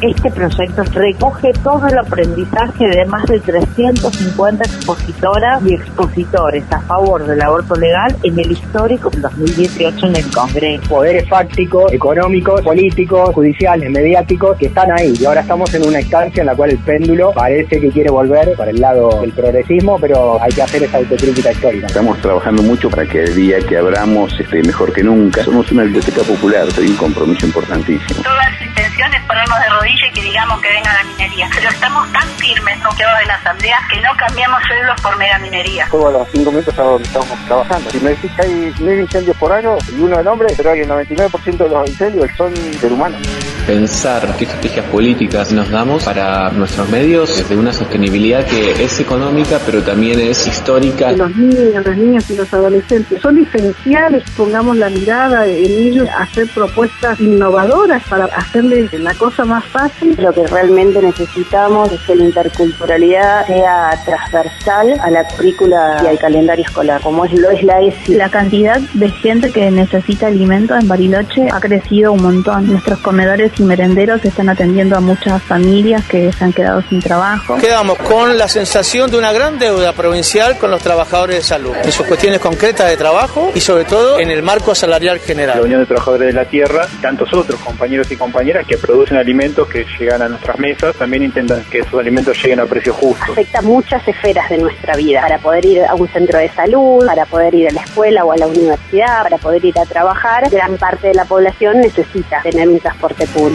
Este proyecto recoge todo el aprendizaje de más de 350 expositoras y expositores a favor del aborto legal en el histórico 2018 en el Congreso. Poderes fácticos, económicos, políticos, judiciales, mediáticos, que están ahí. Y ahora estamos en una instancia en la cual el péndulo parece que quiere volver para el lado del progresismo, pero hay que hacer esa autocrítica histórica. Estamos trabajando mucho para que el día que abramos esté mejor que nunca. Somos una biblioteca popular, hay un compromiso importantísimo. Toda la intención es ponernos de rodillas y que digamos que venga la minería. Pero estamos tan firmes, no quedamos en la asamblea, que no cambiamos sueldos por mera minería. Todos los 5 minutos estamos trabajando. Si me decís que hay 1000 incendios por año y uno del hombre, pero que el 99% de los incendios son del humano. Pensar qué estrategias políticas nos damos para nuestros medios desde una sostenibilidad que es económica, pero también es histórica. Los niños, las niñas y los adolescentes son esenciales, pongamos la mirada en ellos, hacer propuestas innovadoras para hacerles la cosa más fácil. Lo que realmente necesitamos es que la interculturalidad sea transversal a la currícula y al calendario escolar, como lo es la ESI. La cantidad de gente que necesita alimentos en Bariloche ha crecido un montón. Nuestros comedores y merenderos están atendiendo a muchas familias que se han quedado sin trabajo. Quedamos con la sensación de una gran deuda provincial con los trabajadores de salud, en sus cuestiones concretas de trabajo y sobre todo en el marco salarial general. La Unión de Trabajadores de la Tierra y tantos otros compañeros y compañeras que producen alimentos que llegan a nuestras mesas, también intentan que esos alimentos lleguen a precio justo. Afecta muchas esferas de nuestra vida, para poder ir a un centro de salud, para poder ir a la escuela o a la universidad, para poder ir a trabajar. Gran parte de la población necesita tener un transporte público.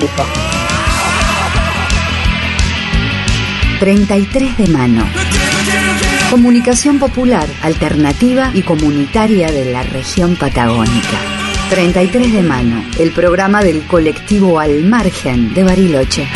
33 de mano. Comunicación popular, alternativa y comunitaria de la región patagónica. 33 de mano, el programa del colectivo Al Margen de Bariloche.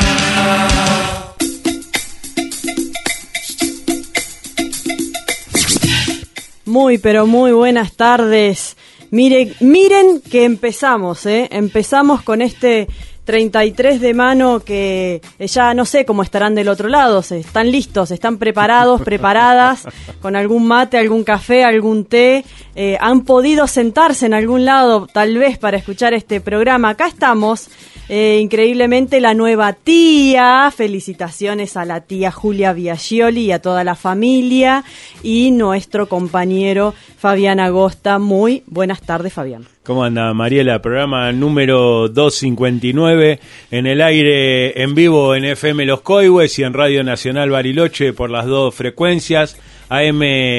Muy, pero muy buenas tardes. Miren que empezamos, empezamos con este 33 de mano que ya no sé cómo estarán del otro lado, están listos, están preparados, preparadas, con algún mate, algún café, algún té, han podido sentarse en algún lado tal vez para escuchar este programa. Acá estamos, increíblemente la nueva tía, felicitaciones a la tía Julia Biaggioli y a toda la familia, y nuestro compañero Fabián Agosta. Muy buenas tardes, Fabián. ¿Cómo anda, Mariela? Programa número 259, en el aire en vivo en FM Los Coihues y en Radio Nacional Bariloche por las dos frecuencias, AM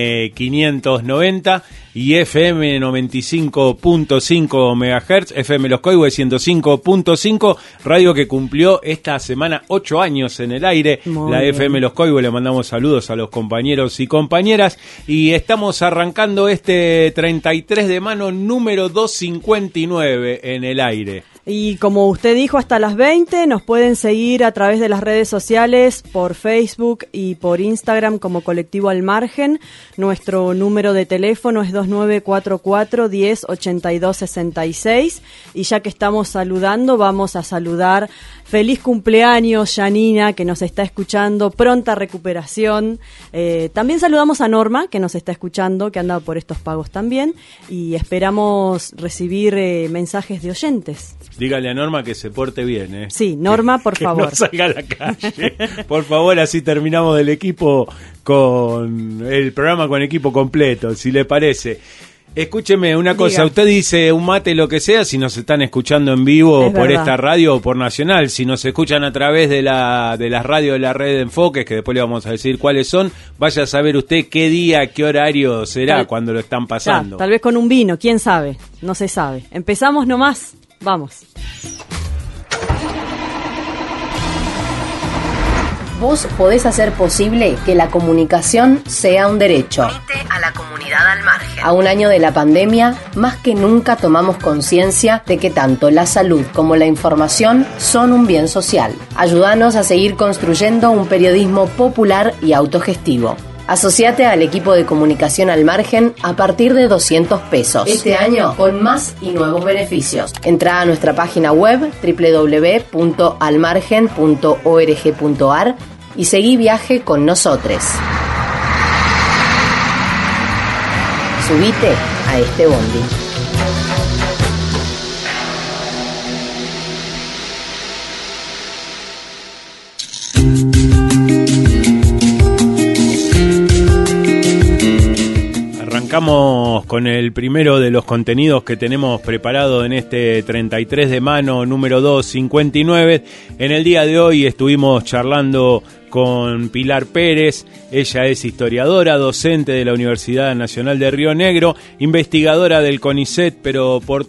590 y FM 95.5 MHz, FM Los Coihues 105.5, radio que cumplió esta semana 8 años en el aire. Muy la bien. FM Los Coihues, le mandamos saludos a los compañeros y compañeras, y estamos arrancando este 33 de mano número 259 en el aire. Y como usted dijo, hasta las 20 nos pueden seguir a través de las redes sociales, por Facebook y por Instagram como Colectivo Al Margen. Nuestro número de teléfono es 2944-108266. Y ya que estamos saludando, vamos a saludar. Feliz cumpleaños, Janina, que nos está escuchando. Pronta recuperación. También saludamos a Norma, que nos está escuchando, que anda por estos pagos también. Y esperamos recibir mensajes de oyentes. Dígale a Norma que se porte bien, ¿eh? Sí, Norma, por favor. Que no salga a la calle. Por favor, así terminamos del equipo con el programa con equipo completo, si le parece. Escúcheme una cosa, diga. Usted dice un mate, lo que sea, si nos están escuchando en vivo por esta radio o por Nacional, si nos escuchan a través de las radios de la red de Enfoques, que después le vamos a decir cuáles son, vaya a saber usted qué día, qué horario será cuando lo están pasando. Tal vez con un vino, quién sabe, no se sabe. Empezamos nomás, vamos. Vos podés hacer posible que la comunicación sea un derecho. Unite a la comunidad Al Margen. A un año de la pandemia, más que nunca tomamos conciencia de que tanto la salud como la información son un bien social. Ayúdanos a seguir construyendo un periodismo popular y autogestivo. Asociate al equipo de comunicación Al Margen a partir de 200 pesos. Este año con más y nuevos beneficios. Entrá a nuestra página web www.almargen.org.ar y seguí viaje con nosotros. Subite a este bondi. arrancamos con el primero de los contenidos que tenemos preparado en este 33 de mano número 259. En el día de hoy estuvimos charlando con Pilar Pérez. Ella es historiadora, docente de la Universidad Nacional de Río Negro, investigadora del CONICET, pero por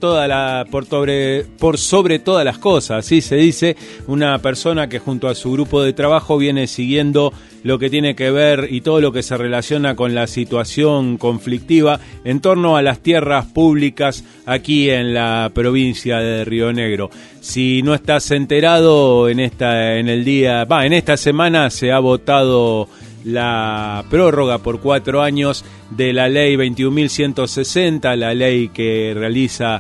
sobre todas las cosas, así se dice, una persona que junto a su grupo de trabajo viene siguiendo lo que tiene que ver y todo lo que se relaciona con la situación conflictiva en torno a las tierras públicas aquí en la provincia de Río Negro. Si no estás enterado, en esta semana se ha votado la prórroga por 4 años de la ley 21.160, la ley que realiza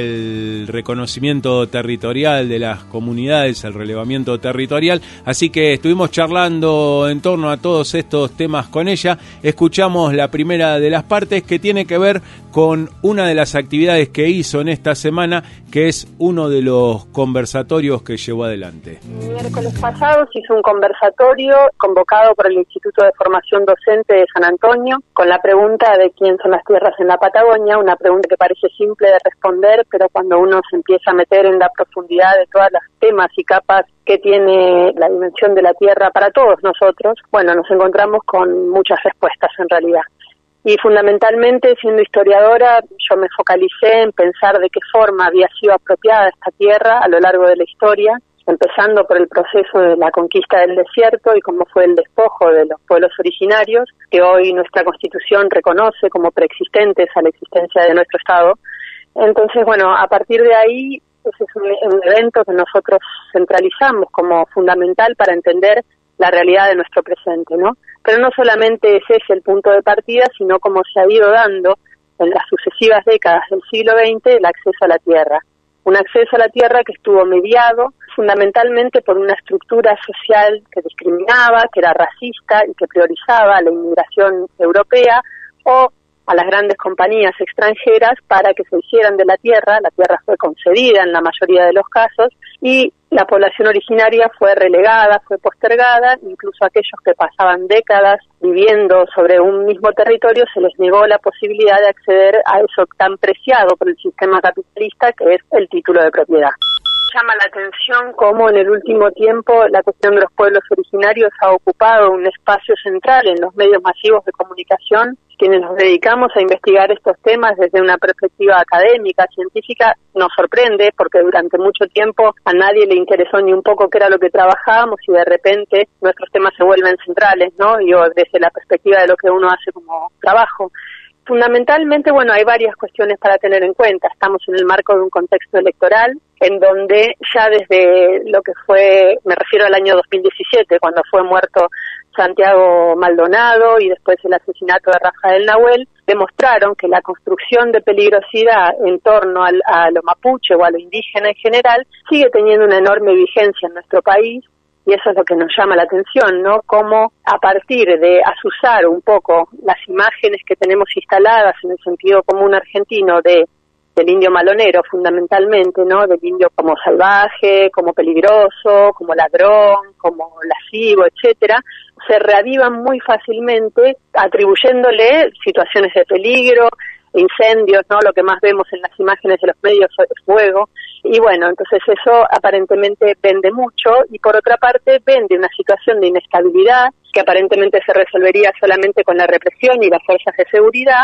el reconocimiento territorial de las comunidades, el relevamiento territorial. Así que estuvimos charlando en torno a todos estos temas con ella. Escuchamos la primera de las partes, que tiene que ver con una de las actividades que hizo en esta semana, que es uno de los conversatorios que llevó adelante. El miércoles pasado se hizo un conversatorio convocado por el Instituto de Formación Docente de San Antonio, con la pregunta de quién son las tierras en la Patagonia, una pregunta que parece simple de responder, pero cuando uno se empieza a meter en la profundidad de todos los temas y capas que tiene la dimensión de la tierra para todos nosotros, bueno, nos encontramos con muchas respuestas en realidad. Y fundamentalmente, siendo historiadora, yo me focalicé en pensar de qué forma había sido apropiada esta tierra a lo largo de la historia, empezando por el proceso de la conquista del desierto y cómo fue el despojo de los pueblos originarios, que hoy nuestra Constitución reconoce como preexistentes a la existencia de nuestro Estado. Entonces, bueno, a partir de ahí, ese es un evento que nosotros centralizamos como fundamental para entender la realidad de nuestro presente, ¿no? Pero no solamente es ese el punto de partida, sino cómo se ha ido dando en las sucesivas décadas del siglo XX el acceso a la tierra. Un acceso a la tierra que estuvo mediado fundamentalmente por una estructura social que discriminaba, que era racista y que priorizaba la inmigración europea o a las grandes compañías extranjeras para que se hicieran de la tierra. La tierra fue concedida en la mayoría de los casos y la población originaria fue relegada, fue postergada, incluso aquellos que pasaban décadas viviendo sobre un mismo territorio se les negó la posibilidad de acceder a eso tan preciado por el sistema capitalista que es el título de propiedad. Llama la atención cómo en el último tiempo la cuestión de los pueblos originarios ha ocupado un espacio central en los medios masivos de comunicación. Quienes nos dedicamos a investigar estos temas desde una perspectiva académica, científica, nos sorprende porque durante mucho tiempo a nadie le interesó ni un poco qué era lo que trabajábamos y de repente nuestros temas se vuelven centrales, ¿no? Yo desde la perspectiva de lo que uno hace como trabajo. Fundamentalmente, bueno, hay varias cuestiones para tener en cuenta. Estamos en el marco de un contexto electoral en donde ya desde lo que fue, me refiero al año 2017, cuando fue muerto Santiago Maldonado y después el asesinato de Rafael Nahuel, demostraron que la construcción de peligrosidad en torno a lo mapuche o a lo indígena en general sigue teniendo una enorme vigencia en nuestro país. Y eso es lo que nos llama la atención, ¿no? Cómo a partir de azuzar un poco las imágenes que tenemos instaladas en el sentido común argentino del indio malonero, fundamentalmente, ¿no? Del indio como salvaje, como peligroso, como ladrón, como lascivo, etcétera, se reavivan muy fácilmente atribuyéndole situaciones de peligro, incendios, ¿no? Lo que más vemos en las imágenes de los medios es fuego. Y bueno, entonces eso aparentemente vende mucho y por otra parte vende una situación de inestabilidad que aparentemente se resolvería solamente con la represión y las fuerzas de seguridad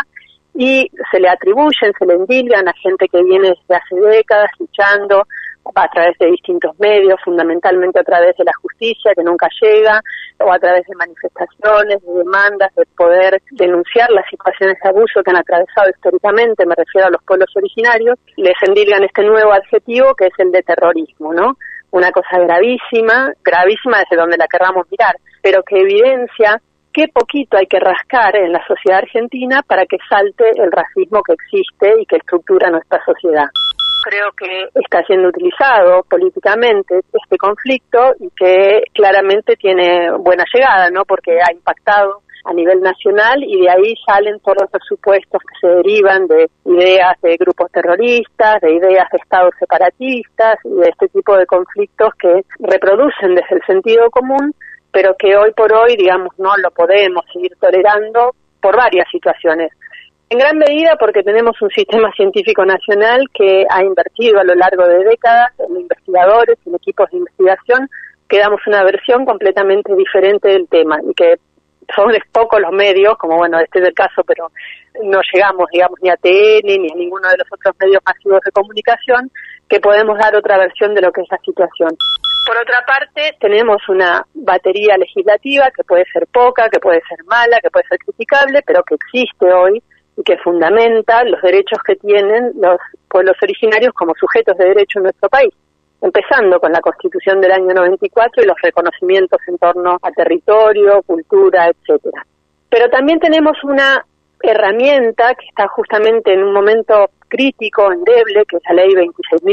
y se le atribuyen, se le endilgan a gente que viene desde hace décadas luchando a través de distintos medios, fundamentalmente a través de la justicia que nunca llega, o a través de manifestaciones, de demandas, de poder denunciar las situaciones de abuso que han atravesado históricamente, me refiero a los pueblos originarios, les endilgan este nuevo adjetivo que es el de terrorismo, ¿no? Una cosa gravísima desde donde la querramos mirar, pero que evidencia qué poquito hay que rascar en la sociedad argentina para que salte el racismo que existe y que estructura nuestra sociedad. Creo que está siendo utilizado políticamente este conflicto y que claramente tiene buena llegada, ¿no? Porque ha impactado a nivel nacional y de ahí salen todos los supuestos que se derivan de ideas de grupos terroristas, de ideas de estados separatistas y de este tipo de conflictos que reproducen desde el sentido común, pero que hoy por hoy, digamos, no lo podemos seguir tolerando por varias situaciones. En gran medida porque tenemos un sistema científico nacional que ha invertido a lo largo de décadas en investigadores, en equipos de investigación, que damos una versión completamente diferente del tema y que son pocos los medios, como bueno, este es el caso, pero no llegamos, digamos, ni a TN ni a ninguno de los otros medios masivos de comunicación, que podemos dar otra versión de lo que es la situación. Por otra parte, tenemos una batería legislativa que puede ser poca, que puede ser mala, que puede ser criticable, pero que existe hoy y que fundamenta los derechos que tienen los pueblos originarios como sujetos de derecho en nuestro país, empezando con la Constitución del año 94 y los reconocimientos en torno a territorio, cultura, etcétera. Pero también tenemos una herramienta que está justamente en un momento crítico, endeble, que es la ley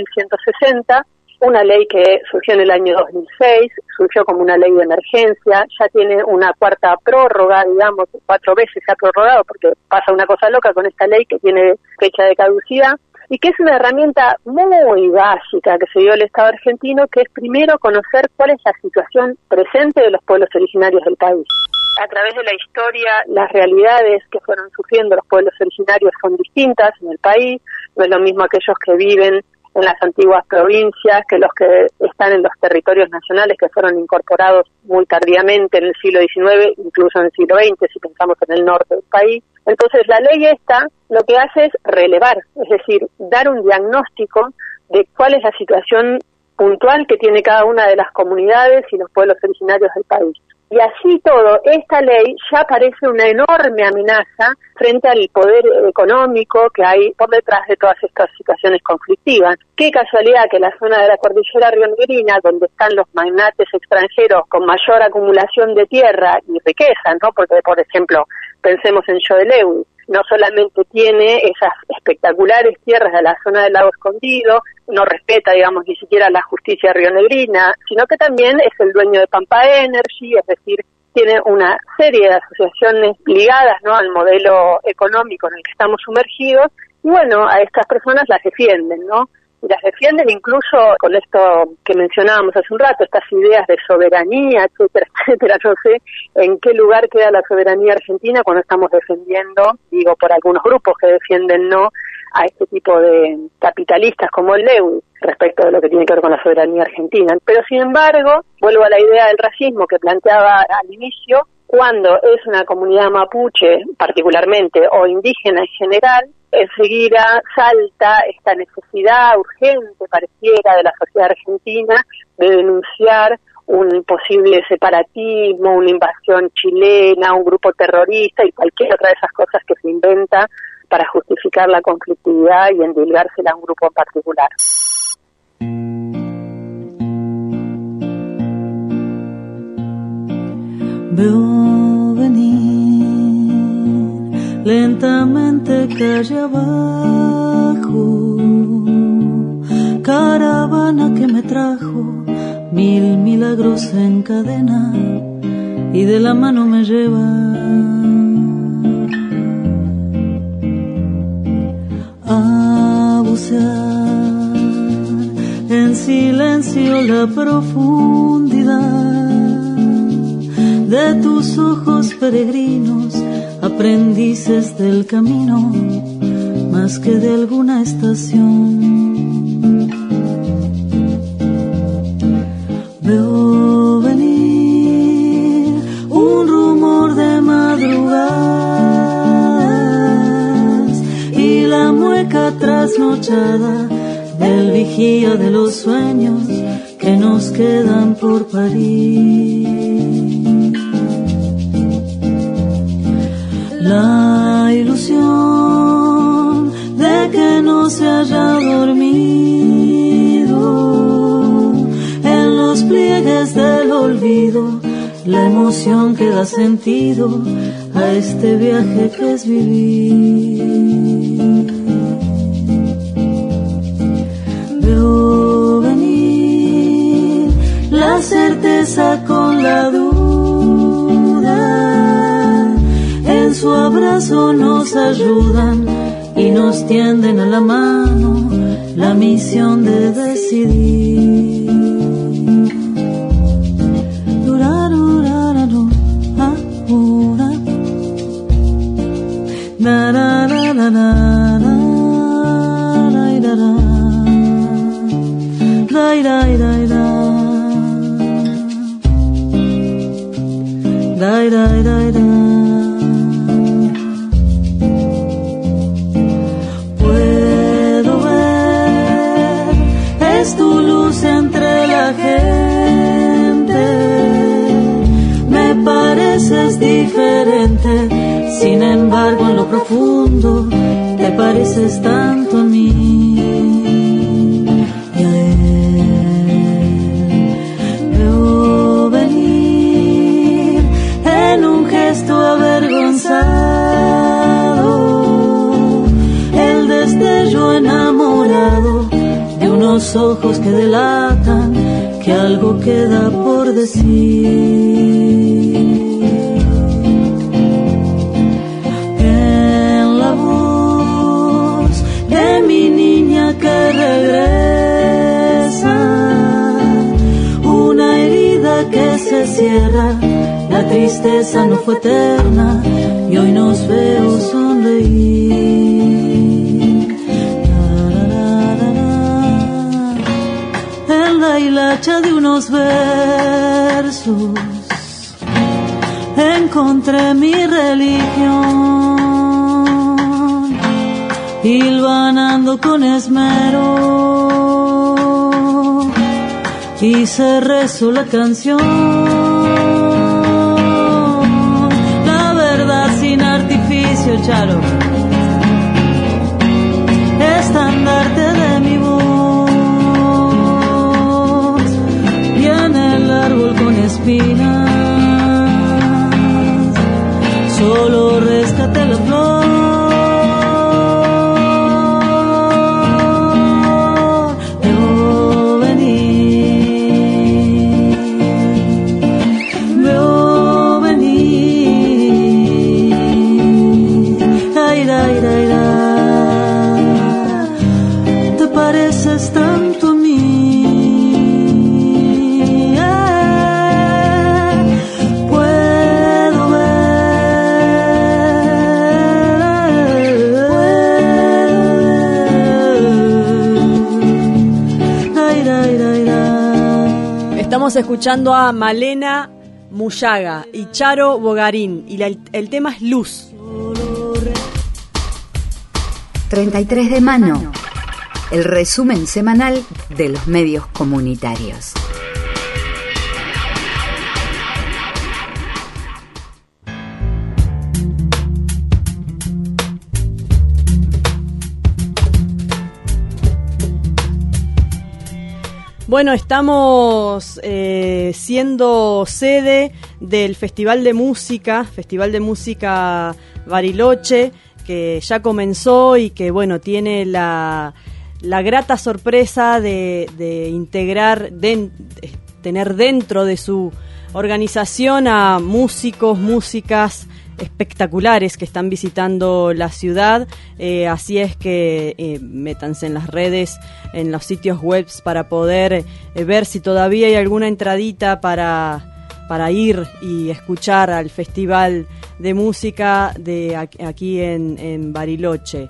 26.160, una ley que surgió en el año 2006, surgió como una ley de emergencia, ya tiene una cuarta prórroga, digamos, 4 veces se ha prorrogado porque pasa una cosa loca con esta ley que tiene fecha de caducidad, y que es una herramienta muy básica que se dio al Estado argentino, que es primero conocer cuál es la situación presente de los pueblos originarios del país. A través de la historia, las realidades que fueron sufriendo los pueblos originarios son distintas en el país, no es lo mismo aquellos que viven en las antiguas provincias que los que están en los territorios nacionales que fueron incorporados muy tardíamente en el siglo XIX, incluso en el siglo XX, si pensamos en el norte del país. Entonces la ley esta lo que hace es relevar, es decir, dar un diagnóstico de cuál es la situación puntual que tiene cada una de las comunidades y los pueblos originarios del país. Y así todo, esta ley ya parece una enorme amenaza frente al poder económico que hay por detrás de todas estas situaciones conflictivas. Qué casualidad que la zona de la cordillera rionegrina, donde están los magnates extranjeros con mayor acumulación de tierra y riqueza, ¿no? Porque, por ejemplo, pensemos en Chodeleu, no solamente tiene esas espectaculares tierras de la zona del lago Escondido, no respeta, digamos, ni siquiera la justicia rionegrina, sino que también es el dueño de Pampa Energy, es decir, tiene una serie de asociaciones ligadas, ¿no?, al modelo económico en el que estamos sumergidos, y bueno, a estas personas las defienden, ¿no? Y las defienden incluso con esto que mencionábamos hace un rato, estas ideas de soberanía, etcétera, etcétera. No sé en qué lugar queda la soberanía argentina cuando estamos defendiendo, digo, por algunos grupos que defienden no a este tipo de capitalistas como el Lewis respecto de lo que tiene que ver con la soberanía argentina. Pero sin embargo, vuelvo a la idea del racismo que planteaba al inicio, cuando es una comunidad mapuche particularmente o indígena en general, enseguida salta esta necesidad urgente, pareciera, de la sociedad argentina de denunciar un posible separatismo, una invasión chilena, un grupo terrorista y cualquier otra de esas cosas que se inventa para justificar la conflictividad y endilgársela a un grupo en particular. Veo venir lentamente calle abajo, caravana que me trajo 1000 milagros en cadena y de la mano me lleva a bucear en silencio la profundidad de tus ojos peregrinos, aprendices del camino, más que de alguna estación. Veo venir un rumor de madrugadas y la mueca trasnochada del vigía de los sueños que nos quedan por parir. La ilusión de que no se haya dormido en los pliegues del olvido, la emoción que da sentido a este viaje que es vivir. Veo venir la certeza con la duda, en su abrazo nos ayudan y nos tienden a la mano la misión de decidir. Durarurararu, ahora, narara. diferente, sin embargo en lo profundo te pareces tanto a mí y a él. Veo venir en un gesto avergonzado el destello enamorado de unos ojos que delatan que algo queda por decir. En la voz de mi niña que regresa, una herida que se cierra, la tristeza no fue eterna y hoy nos veo sonreír. La hilacha de unos versos encontré mi religión, hilvanando con esmero, y se rezó la canción, la verdad sin artificio, Charo, estandarte de mi voz. Árbol con espinas, solo rescate la flor. Veo venir, veo venir. Ay, ay, ay, ay. Te pareces tanto a mí. Estamos escuchando a Malena Muyaga y Charo Bogarín y el tema es Luz. 33 de mano, el resumen semanal de los medios comunitarios. Bueno, estamos siendo sede del Festival de Música Bariloche, que ya comenzó y que, bueno, tiene la grata sorpresa de integrar, tener dentro de su organización a músicos, músicas espectaculares que están visitando la ciudad, así es que métanse en las redes, en los sitios web para poder ver si todavía hay alguna entradita para ir y escuchar al Festival de Música de aquí en Bariloche.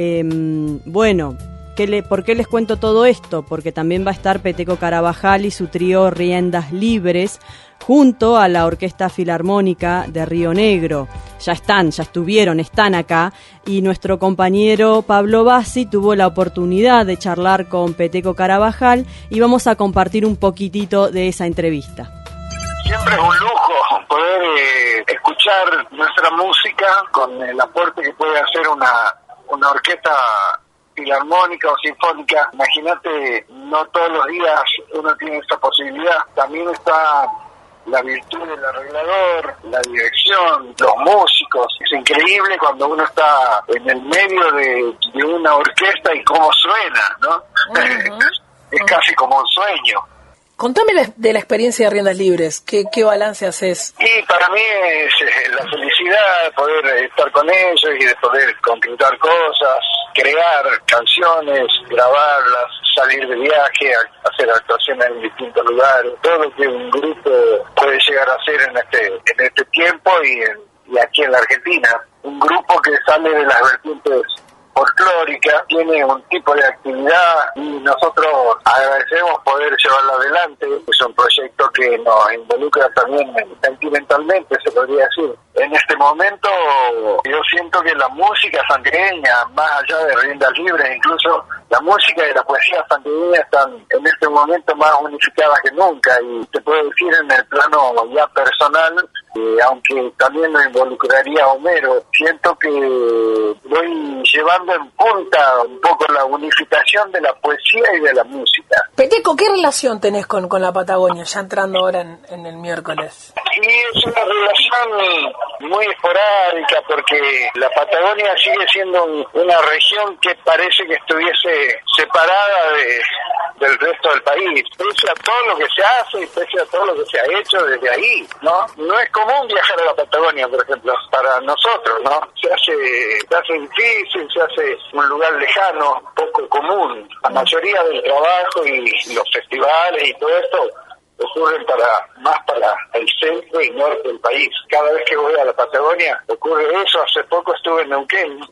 Bueno, ¿por qué les cuento todo esto? Porque también va a estar Peteco Carabajal y su trío Riendas Libres junto a la Orquesta Filarmónica de Río Negro. Ya están acá, y nuestro compañero Pablo Bassi tuvo la oportunidad de charlar con Peteco Carabajal y vamos a compartir un poquitito de esa entrevista. Siempre es un lujo poder escuchar nuestra música con el aporte que puede hacer una orquesta filarmónica o sinfónica. Imagínate, no todos los días uno tiene esa posibilidad. También está la virtud del arreglador, la dirección, los músicos. Es increíble cuando uno está en el medio de una orquesta y cómo suena, ¿no? Es casi como un sueño. Contame de la experiencia de Riendas Libres. ¿Qué balance haces? Y para mí es la felicidad de poder estar con ellos y de poder concretar cosas, crear canciones, grabarlas, salir de viaje, hacer actuaciones en distintos lugares, todo lo que un grupo puede llegar a hacer en este tiempo y aquí en la Argentina. Un grupo que sale de las vertientes folclórica, tiene un tipo de actividad y nosotros agradecemos poder llevarlo adelante. Es un proyecto que nos involucra también sentimentalmente, se podría decir. En este momento yo siento que la música santiagueña, más allá de Riendas Libres, incluso la música y la poesía santiagueña están en este momento más unificadas que nunca, y te puedo decir en el plano ya personal aunque también lo involucraría a Homero. Siento que voy llevando en punta un poco la unificación de la poesía y de la música. Peteco, ¿qué relación tenés con la Patagonia, ya entrando ahora en el miércoles? Y es una relación muy esporádica porque la Patagonia sigue siendo una región que parece que estuviese separada del resto del país, pese a todo lo que se hace y pese a todo lo que se ha hecho desde ahí, ¿no? No es común viajar a la Patagonia, por ejemplo, para nosotros, ¿no? Se hace difícil, se hace un lugar lejano, poco común. La mayoría del trabajo y los festivales y todo esto ocurren más para el centro y norte del país. Cada vez que voy a la Patagonia ocurre eso. Hace poco estuve en Neuquén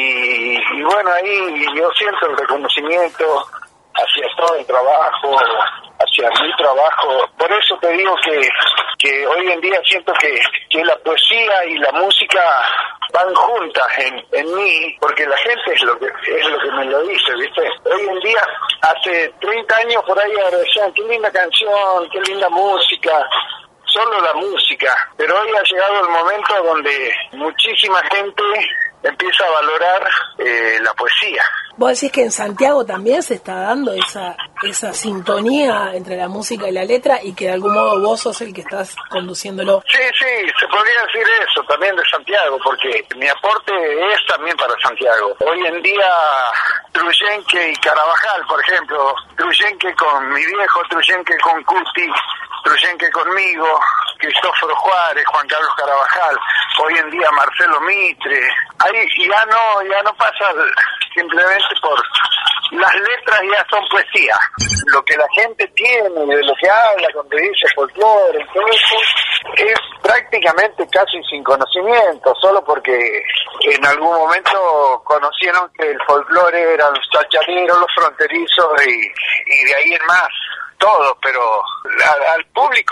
y bueno, ahí yo siento el reconocimiento hacia todo el trabajo, hacia mi trabajo. Por eso te digo que hoy en día siento que la poesía y la música van juntas en mí, porque la gente es lo que me lo dice, ¿viste? Hoy en día, hace 30 años por ahí decían, qué linda canción, qué linda música, solo la música, pero hoy ha llegado el momento donde muchísima gente empieza a valorar la poesía. ¿Vos decís que en Santiago también se está dando esa sintonía entre la música y la letra y que de algún modo vos sos el que estás conduciéndolo? Sí, se podría decir eso también de Santiago, porque mi aporte es también para Santiago. Hoy en día, Truyenque y Carabajal, por ejemplo, Truyenque con mi viejo, Truyenque con Cuti, Truyenque conmigo, Cristóforo Juárez, Juan Carlos Carabajal, hoy en día Marcelo Mitre. Ahí ya no pasa simplemente por las letras, ya son poesía. Lo que la gente tiene, de lo que habla, cuando dice folclore, todo eso, es prácticamente casi sin conocimiento, solo porque en algún momento conocieron que el folclore eran los chachareros, los fronterizos y de ahí en más. Todo, pero al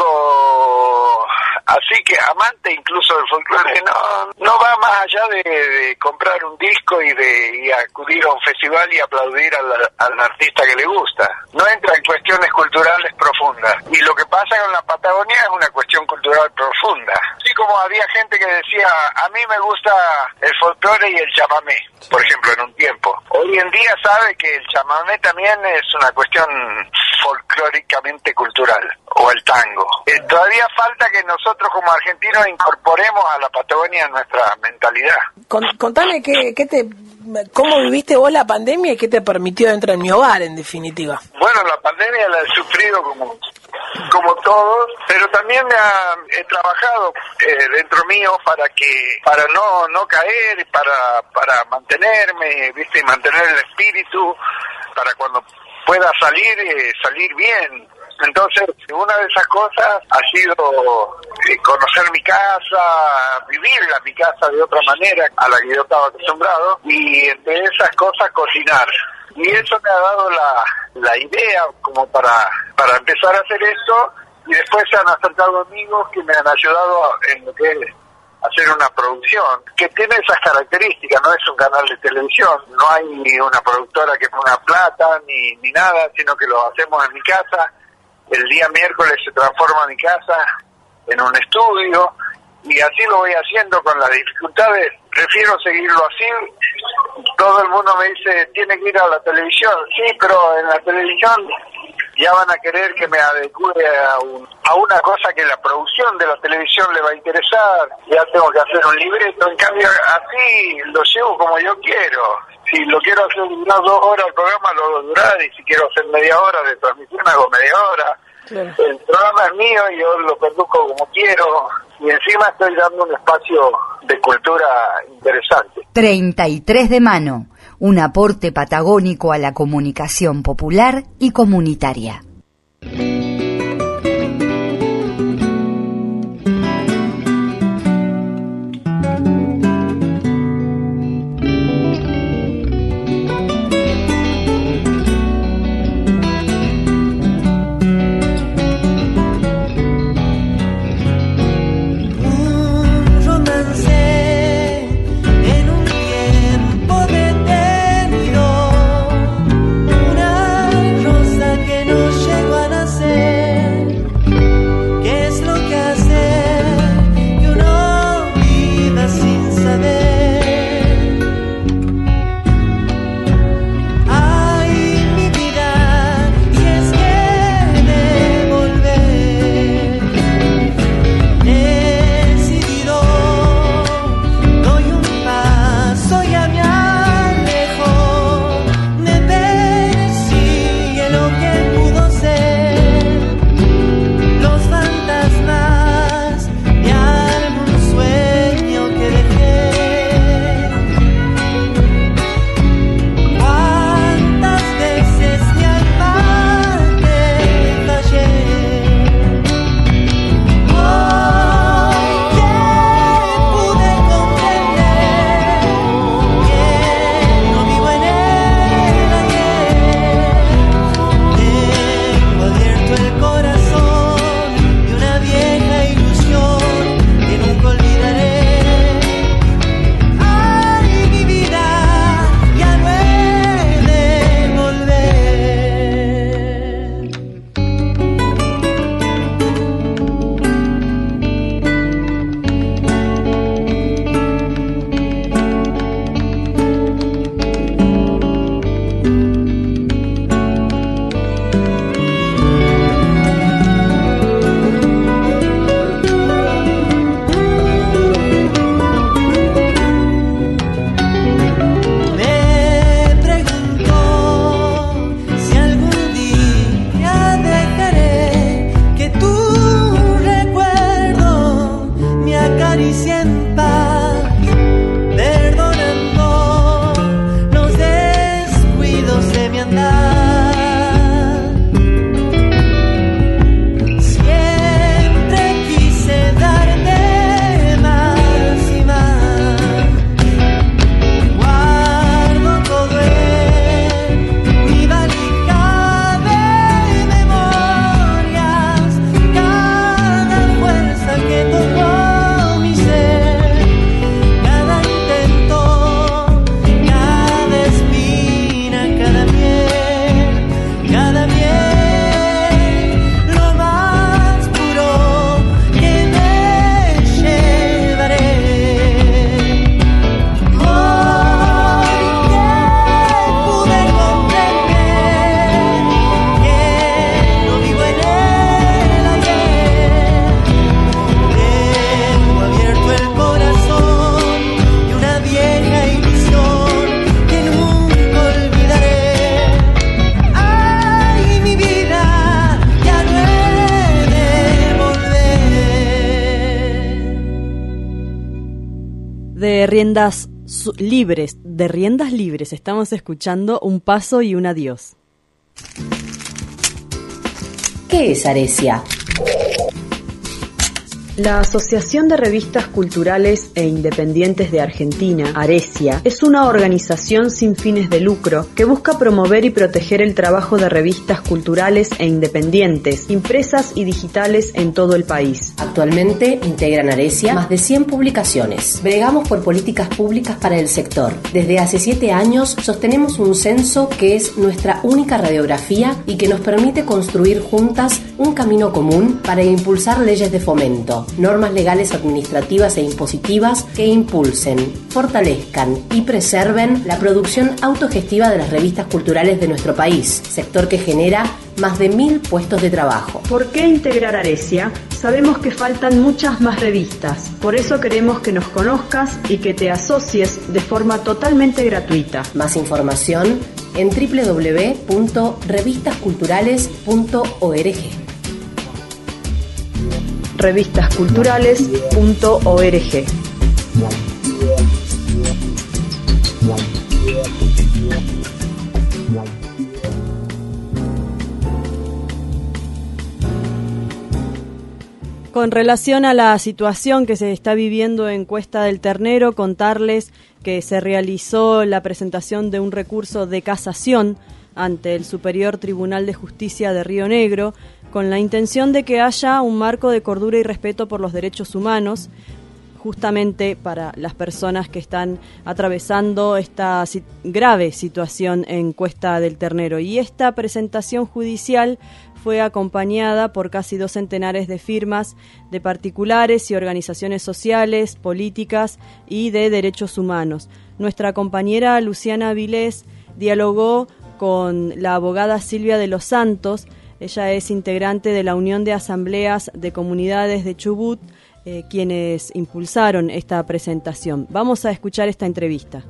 público así que amante incluso del folclore no va más allá de comprar un disco y acudir a un festival y aplaudir al artista que le gusta. No entra en cuestiones culturales profundas. Y lo que pasa con la Patagonia es una cuestión cultural profunda. Así como había gente que decía, a mí me gusta el folclore y el chamamé, por ejemplo, en un tiempo. Hoy en día sabe que el chamamé también es una cuestión folclóricamente cultural, o el tango. Todavía falta que nosotros como argentinos incorporemos a la Patagonia en nuestra mentalidad. Contame cómo viviste vos la pandemia y qué te permitió entrar en mi hogar, en definitiva. Bueno, la pandemia la he sufrido como todos, pero también he trabajado dentro mío para no caer, para mantenerme, ¿viste? Y mantener el espíritu, para cuando pueda salir bien. Entonces, una de esas cosas ha sido conocer mi casa, vivir mi casa de otra manera a la que yo estaba acostumbrado, y entre esas cosas cocinar. Y eso me ha dado la idea como para empezar a hacer esto, y después se han acercado amigos que me han ayudado en lo que es hacer una producción que tiene esas características. No es un canal de televisión, no hay ni una productora que ponga plata ni nada, sino que lo hacemos en mi casa. El día miércoles se transforma mi casa en un estudio y así lo voy haciendo con las dificultades. Prefiero seguirlo así. Todo el mundo me dice, tiene que ir a la televisión. Sí, pero en la televisión ya van a querer que me adecue a una cosa que la producción de la televisión le va a interesar. Ya tengo que hacer un libreto. En cambio, así lo llevo como yo quiero. Si lo quiero hacer unas 2 horas el programa, lo voy a durar. Y si quiero hacer media hora de transmisión, hago media hora. Claro. El programa es mío y yo lo conduzco como quiero. Y encima estoy dando un espacio de cultura interesante. 33 de mano, un aporte patagónico a la comunicación popular y comunitaria. Una rosa que nos De riendas libres, estamos escuchando Un paso y un adiós. ¿Qué es Aresia? La Asociación de Revistas Culturales e Independientes de Argentina, Aresia, es una organización sin fines de lucro que busca promover y proteger el trabajo de revistas culturales e independientes, impresas y digitales en todo el país. Actualmente integran Aresia más de 100 publicaciones. Bregamos por políticas públicas para el sector. Desde hace 7 años sostenemos un censo que es nuestra única radiografía y que nos permite construir juntas un camino común para impulsar leyes de fomento, normas legales, administrativas e impositivas que impulsen, fortalezcan y preserven la producción autogestiva de las revistas culturales de nuestro país, sector que genera más de 1000 puestos de trabajo. ¿Por qué integrar Aresia? Sabemos que faltan muchas más revistas, por eso queremos que nos conozcas y que te asocies de forma totalmente gratuita. Más información en www.revistasculturales.org. revistasculturales.org. Con relación a la situación que se está viviendo en Cuesta del Ternero, contarles que se realizó la presentación de un recurso de casación ante el Superior Tribunal de Justicia de Río Negro, con la intención de que haya un marco de cordura y respeto por los derechos humanos, justamente para las personas que están atravesando esta grave situación en Cuesta del Ternero. Y esta presentación judicial fue acompañada por casi 2 centenares de firmas de particulares y organizaciones sociales, políticas y de derechos humanos. Nuestra compañera Luciana Vilés dialogó con la abogada Silvia de los Santos. Ella es integrante de la Unión de Asambleas de Comunidades de Chubut, quienes impulsaron esta presentación. Vamos a escuchar esta entrevista.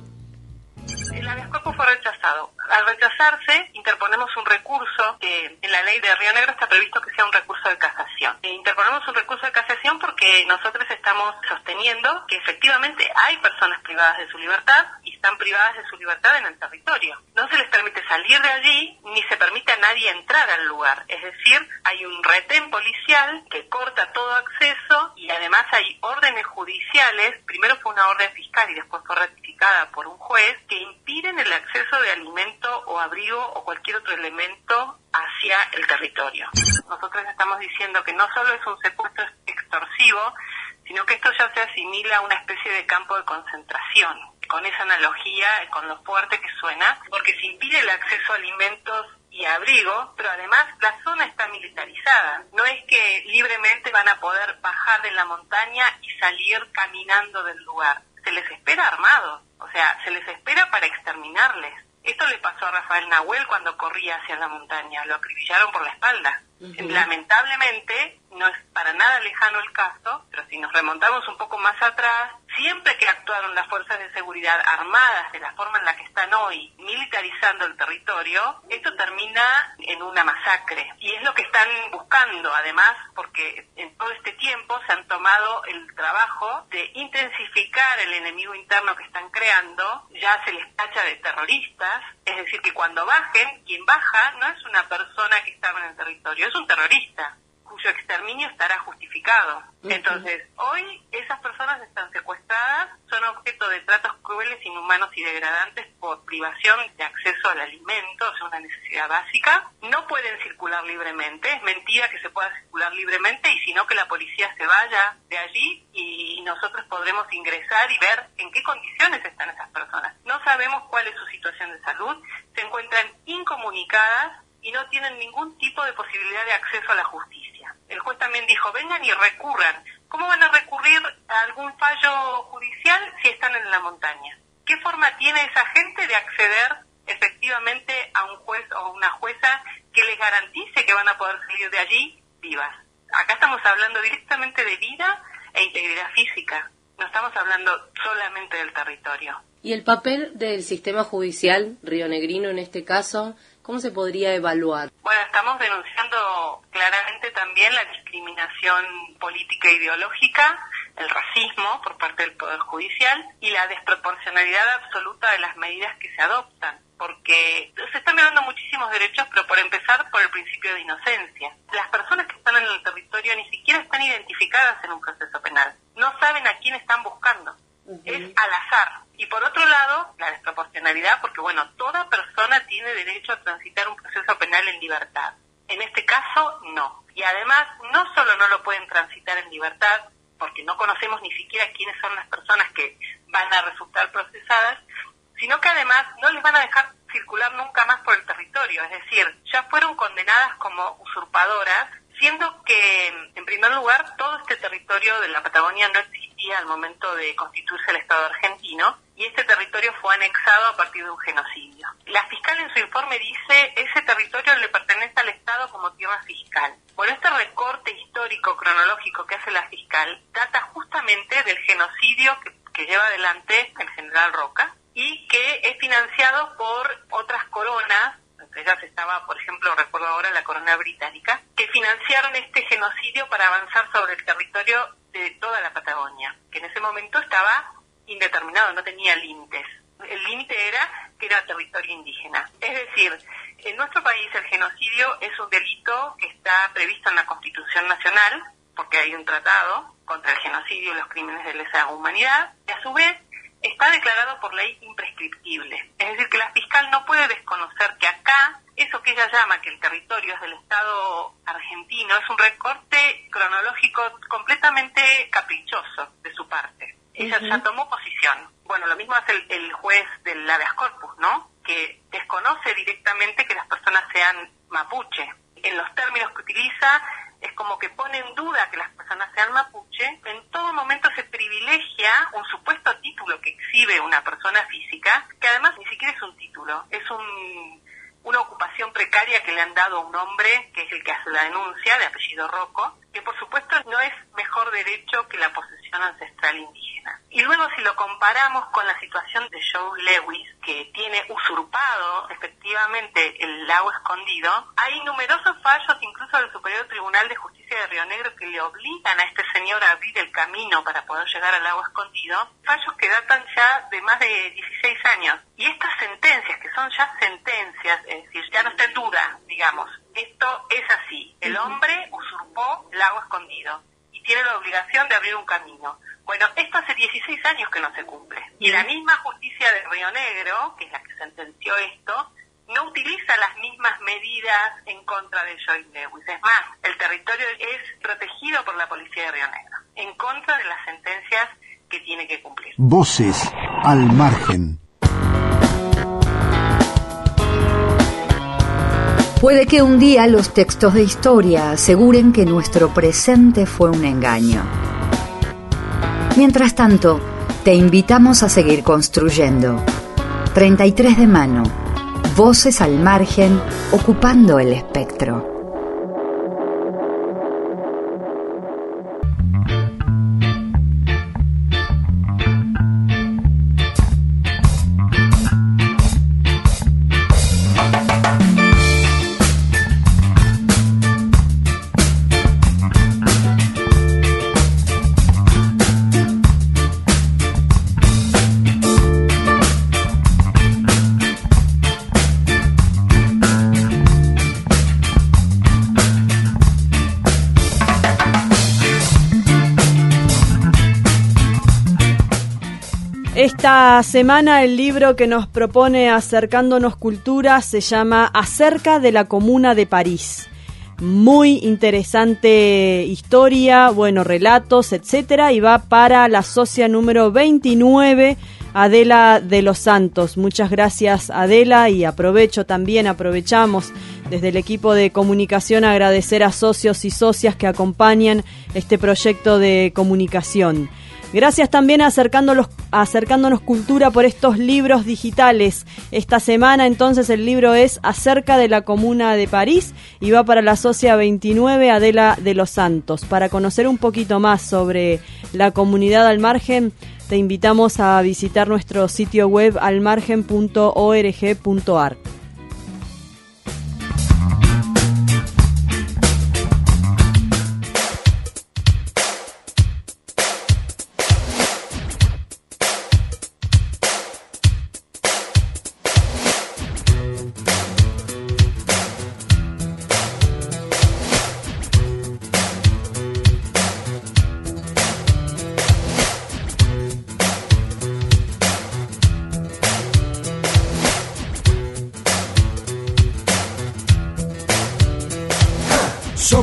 El habeas corpus fue rechazado. Al rechazarse, interponemos un recurso que en la ley de Río Negro está previsto que sea un recurso de casación. Interponemos un recurso de casación porque nosotros estamos sosteniendo que efectivamente hay personas privadas de su libertad y están privadas de su libertad en el territorio. No se les permite salir de allí ni se permite a nadie entrar al lugar. Es decir, hay un retén policial que corta todo acceso y además hay órdenes judiciales, primero fue una orden fiscal y después fue ratificada por un juez, que impiden el acceso de alimento o abrigo o cualquier otro elemento hacia el territorio. Nosotros estamos diciendo que no solo es un secuestro extorsivo, sino que esto ya se asimila a una especie de campo de concentración, con esa analogía, con lo fuerte que suena, porque se impide el acceso a alimentos y abrigo, pero además la zona está militarizada. No es que libremente van a poder bajar de la montaña y salir caminando del lugar. Se les espera armados, o sea, se les espera para exterminarles. Esto le pasó a Rafael Nahuel cuando corría hacia la montaña, lo acribillaron por la espalda. Lamentablemente, no es para nada lejano el caso, pero si nos remontamos un poco más atrás, siempre que actuaron las fuerzas de seguridad armadas de la forma en la que están hoy, militarizando el territorio, esto termina en una masacre. Y es lo que están buscando, además, porque en todo este tiempo se han tomado el trabajo de intensificar el enemigo interno que están creando, ya se les tacha de terroristas, es decir, que cuando bajen, quien baja no es una persona que estaba en el territorio, es un terrorista, cuyo exterminio estará justificado. Entonces, hoy esas personas están secuestradas, son objeto de tratos crueles, inhumanos y degradantes por privación de acceso al alimento, o sea, una necesidad básica. No pueden circular libremente, es mentira que se pueda circular libremente, y sino que la policía se vaya de allí y nosotros podremos ingresar y ver en qué condiciones están esas personas. No sabemos cuál es su situación de salud, se encuentran incomunicadas y no tienen ningún tipo de posibilidad de acceso a la justicia. El juez también dijo, vengan y recurran. ¿Cómo van a recurrir a algún fallo judicial si están en la montaña? ¿Qué forma tiene esa gente de acceder efectivamente a un juez o una jueza que les garantice que van a poder salir de allí vivas? Acá estamos hablando directamente de vida e integridad física. No estamos hablando solamente del territorio. ¿Y el papel del sistema judicial rionegrino en este caso? ¿Cómo se podría evaluar? Bueno, estamos denunciando claramente también la discriminación política e ideológica el racismo por parte del Poder Judicial y la desproporcionalidad absoluta de las medidas que se adoptan, porque se están violando muchísimos derechos, pero por empezar por el principio de inocencia. Las personas que están en el territorio ni siquiera están identificadas en un proceso penal, no saben a quién están buscando, es al azar. Y por otro lado, la desproporcionalidad, porque bueno, toda persona tiene derecho a transitar un proceso penal en libertad. En este caso, no. Y además, no solo no lo pueden transitar en libertad, porque no conocemos ni siquiera quiénes son las personas que van a resultar procesadas, sino que además no les van a dejar circular nunca más por el territorio. Es decir, ya fueron condenadas como usurpadoras, siendo que, en primer lugar, todo este territorio de la Patagonia no existía al momento de constituirse el Estado argentino, y este territorio fue anexado a partir de un genocidio. La fiscal en su informe dice, ese territorio le pertenece al Estado como tierra fiscal. Bueno, este recorte histórico cronológico que hace la fiscal data justamente del genocidio que lleva adelante el general Roca, y que es financiado por otras coronas. Entre ellas estaba, por ejemplo, recuerdo ahora, la corona británica, que financiaron este genocidio para avanzar sobre el territorio de toda la Patagonia, que en ese momento estaba indeterminado, no tenía límites. El límite era que era territorio indígena. Es decir, en nuestro país el genocidio es un delito que está previsto en la Constitución Nacional, porque hay un tratado contra el genocidio y los crímenes de lesa humanidad, y a su vez está declarado por ley imprescriptible. Es decir, que la fiscal no puede desconocer que acá, eso que ella llama que el territorio es del Estado argentino, es un recorte cronológico completamente caprichoso de su parte. Ella ya tomó posición. Bueno, lo mismo hace el juez del habeas corpus, ¿no? Que desconoce directamente que las personas sean mapuche. En los términos que utiliza, es como que pone en duda que las personas sean mapuche. En todo momento se privilegia un supuesto título que exhibe una persona física, que además ni siquiera es un título, es una ocupación precaria que le han dado a un hombre, que es el que hace la denuncia, de apellido Rocco, que por supuesto no es mejor derecho que la posesión ancestral indígena. Y luego, si lo comparamos con la situación de Joe Lewis, que tiene usurpado efectivamente el lago escondido, hay numerosos fallos, incluso del Superior Tribunal de Justicia de Río Negro, que le obligan a este señor a abrir el camino para poder llegar al lago escondido, fallos que datan ya de más de 16 años. Y estas sentencias, que son ya sentencias, es decir, ya no está en duda, digamos, esto es así, el hombre usurpó el lago escondido y tiene la obligación de abrir un camino. Bueno, esto hace 16 años que no se cumple. Y la misma justicia de Río Negro, que es la que sentenció esto, no utiliza las mismas medidas en contra de Joe Lewis. Es más, el territorio es protegido por la policía de Río Negro, en contra de las sentencias que tiene que cumplir. Voces al margen. Puede que un día los textos de historia aseguren que nuestro presente fue un engaño. Mientras tanto, te invitamos a seguir construyendo. 33 de mano. Voces al margen, ocupando el espectro. Esta semana el libro que nos propone Acercándonos Cultura se llama Acerca de la Comuna de París. Muy interesante historia, bueno, relatos, etcétera, y va para la socia número 29, Adela de los Santos. Muchas gracias, Adela, y aprovechamos desde el equipo de comunicación a agradecer a socios y socias que acompañan este proyecto de comunicación. Gracias también a Acercándonos Cultura por estos libros digitales. Esta semana entonces el libro es Acerca de la Comuna de París y va para la socia 29, Adela de los Santos. Para conocer un poquito más sobre la comunidad al margen, te invitamos a visitar nuestro sitio web almargen.org.ar.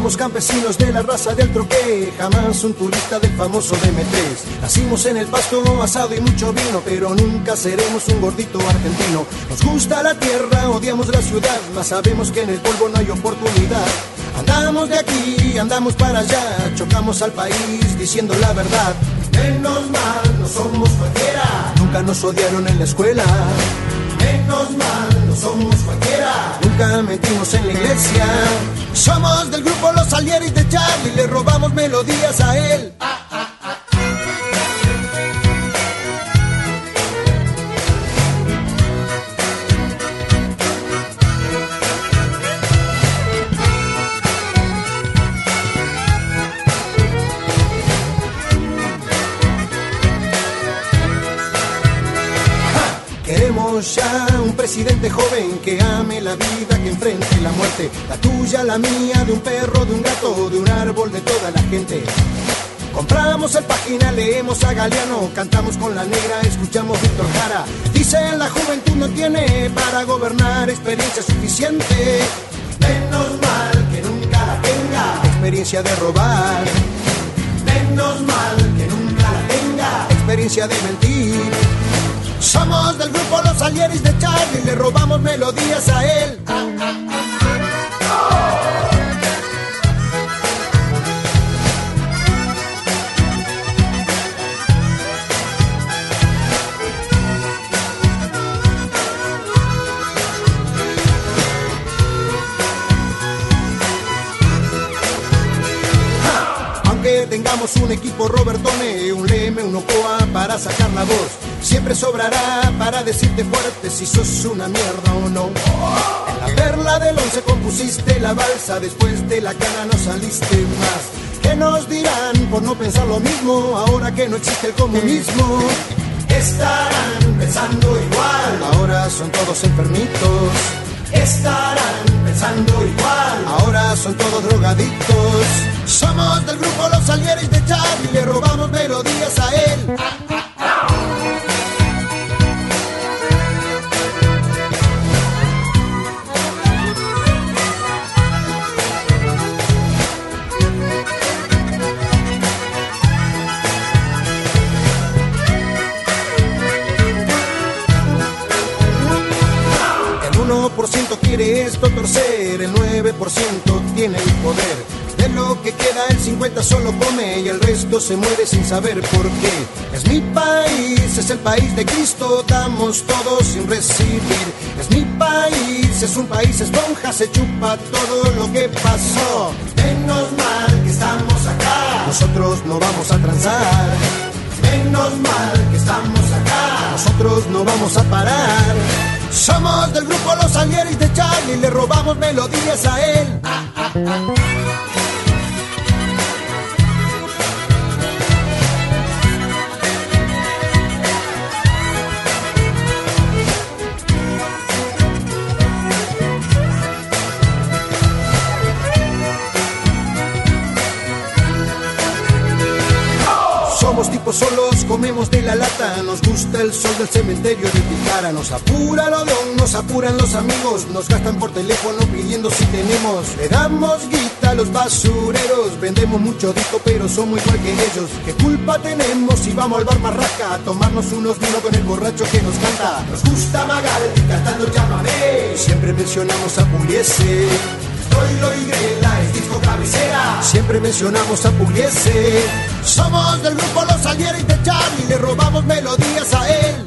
Somos campesinos de la raza del troqué, jamás un turista del famoso DM3. Nacimos en el pasto, asado y mucho vino, pero nunca seremos un gordito argentino. Nos gusta la tierra, odiamos la ciudad, mas sabemos que en el polvo no hay oportunidad. Andamos de aquí, andamos para allá, chocamos al país diciendo la verdad. Menos mal, no somos cualquiera, nunca nos odiaron en la escuela. Menos mal, no somos cualquiera, nunca mentimos en la iglesia. Somos del grupo Los Salieris de Charlie, le robamos melodías a él. Queremos ya un presidente joven que ame la vida, que enfrente la muerte. La tuya, la mía, de un perro, de un gato, de un árbol, de toda la gente. Compramos el Página, leemos a Galeano, cantamos con la negra, escuchamos Víctor Jara. Dicen la juventud no tiene para gobernar experiencia suficiente. Menos mal que nunca la tenga, experiencia de robar. Menos mal que nunca la tenga, experiencia de mentir. Somos del grupo Los Salieris de Charlie, le robamos melodías a él. Aunque tengamos un equipo Robertone, un Leme, un Ocoa para sacar la voz, siempre sobrará para decirte fuerte si sos una mierda o no. En la perla del 11 compusiste la balsa, después de la cana no saliste más. ¿Qué nos dirán por no pensar lo mismo ahora que no existe el comunismo? Estarán pensando igual, ahora son todos enfermitos. Estarán pensando igual, ahora son todos drogadictos. Somos del grupo Los Salieris de Charlie, le robamos melodías a él. El 1% quiere esto torcer, el 9% tiene el poder. De lo que queda el 50 solo come y el resto se muere sin saber por qué. Es mi país, es el país de Cristo, damos todo sin recibir. Es mi país, es un país esponja, se chupa todo lo que pasó. Menos mal que estamos acá, nosotros no vamos a transar. Menos mal que estamos acá, nosotros no vamos a parar. Somos del grupo Los Salieris de Charlie, le robamos melodías a él. 'Somos tipos solos, comemos de la lata, nos gusta el sol del cementerio de Pijara. Nos apura el odión, nos apuran los amigos, nos gastan por teléfono pidiendo si tenemos. Le damos guita a los basureros, vendemos mucho disco pero somos igual que ellos. ¿Qué culpa tenemos si vamos al bar Marraca a tomarnos unos vinos con el borracho que nos canta? Nos gusta Magaldi cantando Llámame, siempre mencionamos a Pugliese. Troilo y Grela es disco cabecera, siempre mencionamos a Pugliese. Somos del grupo Los Salieris de Charlie, le robamos melodías a él.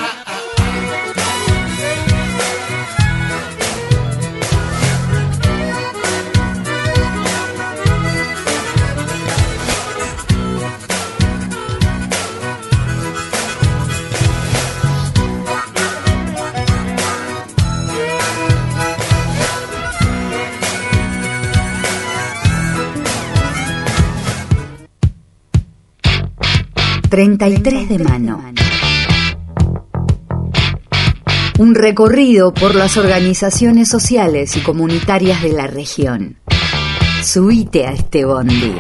33 de mano. Un recorrido por las organizaciones sociales y comunitarias de la región. Subite a este bondi.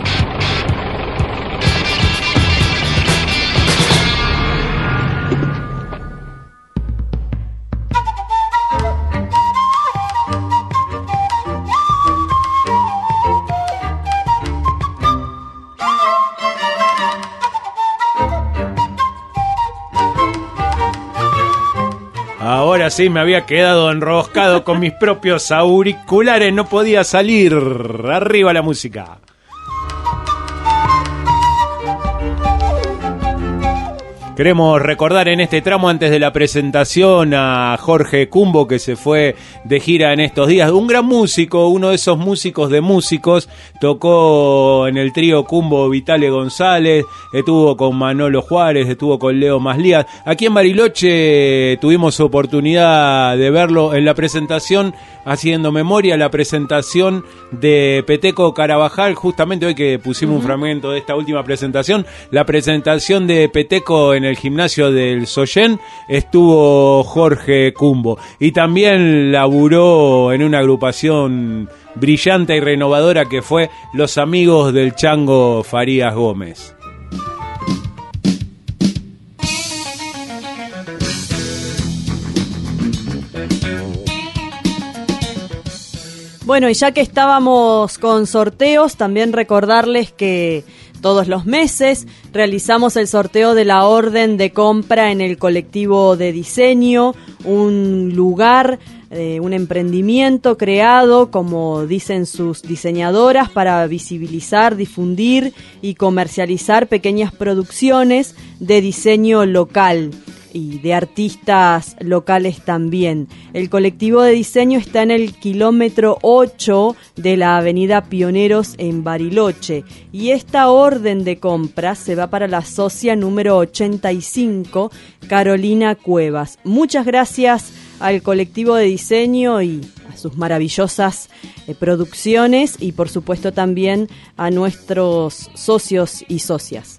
Ahora sí, me había quedado enroscado con mis propios auriculares, no podía salir. Arriba la música. Queremos recordar en este tramo, antes de la presentación, a Jorge Cumbo, que se fue de gira en estos días. Un gran músico, uno de esos músicos de músicos. Tocó en el trío Cumbo Vitale González, estuvo con Manolo Juárez, estuvo con Leo Maslía. Aquí en Bariloche tuvimos oportunidad de verlo en la presentación, haciendo memoria, la presentación de Peteco Carabajal, justamente hoy que pusimos un fragmento de esta última presentación, la presentación de Peteco en el gimnasio del Soyen, estuvo Jorge Cumbo. Y también laburó en una agrupación brillante y renovadora que fue Los Amigos del Chango Farías Gómez. Bueno, y ya que estábamos con sorteos, también recordarles que todos los meses realizamos el sorteo de la orden de compra en el colectivo de diseño, un lugar, un emprendimiento creado, como dicen sus diseñadoras, para visibilizar, difundir y comercializar pequeñas producciones de diseño local y de artistas locales también. El colectivo de diseño está en el kilómetro 8 de la avenida Pioneros en Bariloche, y esta orden de compra se va para la socia número 85, Carolina Cuevas. Muchas gracias al colectivo de diseño y a sus maravillosas producciones, y por supuesto también a nuestros socios y socias.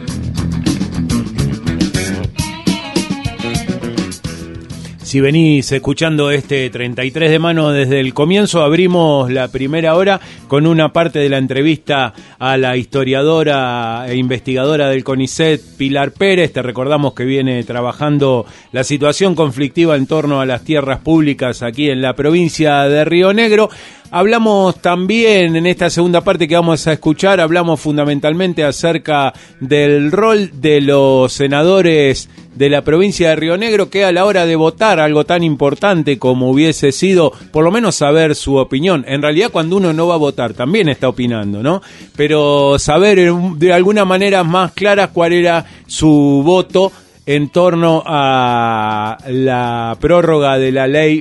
Si venís escuchando este 33 de mano desde el comienzo, abrimos la primera hora con una parte de la entrevista a la historiadora e investigadora del CONICET, Pilar Pérez. Te recordamos que viene trabajando la situación conflictiva en torno a las tierras públicas aquí en la provincia de Río Negro. Hablamos también en esta segunda parte que vamos a escuchar, hablamos fundamentalmente acerca del rol de los senadores de la provincia de Río Negro, que a la hora de votar algo tan importante como hubiese sido, por lo menos saber su opinión. En realidad, cuando uno no va a votar, también está opinando, ¿no? Pero saber de alguna manera más clara cuál era su voto en torno a la prórroga de la ley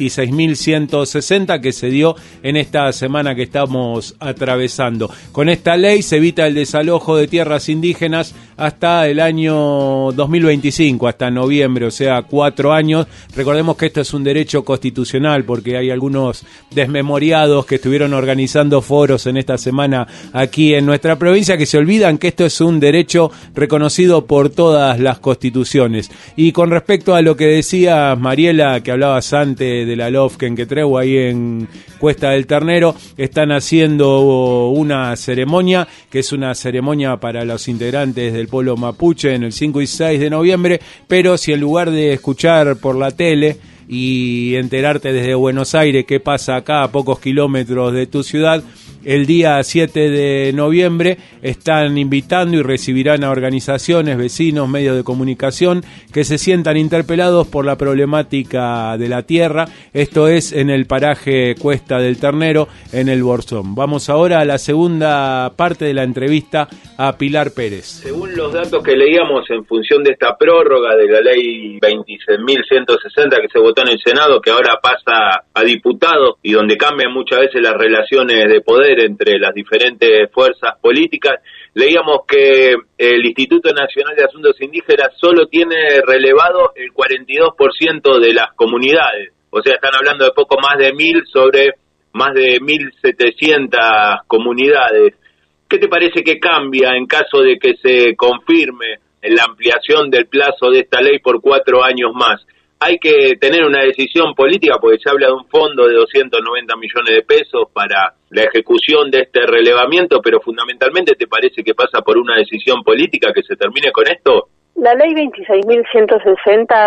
26.160 que se dio en esta semana que estamos atravesando. Con esta ley se evita el desalojo de tierras indígenas hasta el año 2025, hasta noviembre, o sea, 4 años. Recordemos que esto es un derecho constitucional, porque hay algunos desmemoriados que estuvieron organizando foros en esta semana aquí en nuestra provincia que se olvidan que esto es un derecho reconocido por todas las constituciones. Y con respecto a lo que decías, Mariela, que hablabas antes de la LOFK en Quetreu, ahí en Cuesta del Ternero, están haciendo una ceremonia, que es una ceremonia para los integrantes del pueblo mapuche en el 5 y 6 de noviembre, pero si en lugar de escuchar por la tele y enterarte desde Buenos Aires qué pasa acá a pocos kilómetros de tu ciudad, el día 7 de noviembre están invitando y recibirán a organizaciones, vecinos, medios de comunicación que se sientan interpelados por la problemática de la tierra. Esto es en el paraje Cuesta del Ternero, en el Borzón. Vamos ahora a la segunda parte de la entrevista a Pilar Pérez. Según los datos que leíamos en función de esta prórroga de la ley 26.160 que se votó en el Senado, que ahora pasa a diputados y donde cambian muchas veces las relaciones de poder entre las diferentes fuerzas políticas, leíamos que el Instituto Nacional de Asuntos Indígenas solo tiene relevado el 42% de las comunidades. O sea, están hablando de poco más de 1.000 sobre más de 1.700 comunidades. ¿Qué te parece que cambia en caso de que se confirme la ampliación del plazo de esta ley por 4 años más? Hay que tener una decisión política porque se habla de un fondo de 290 millones de pesos para la ejecución de este relevamiento, pero fundamentalmente ¿te parece que pasa por una decisión política que se termine con esto? La ley 26.160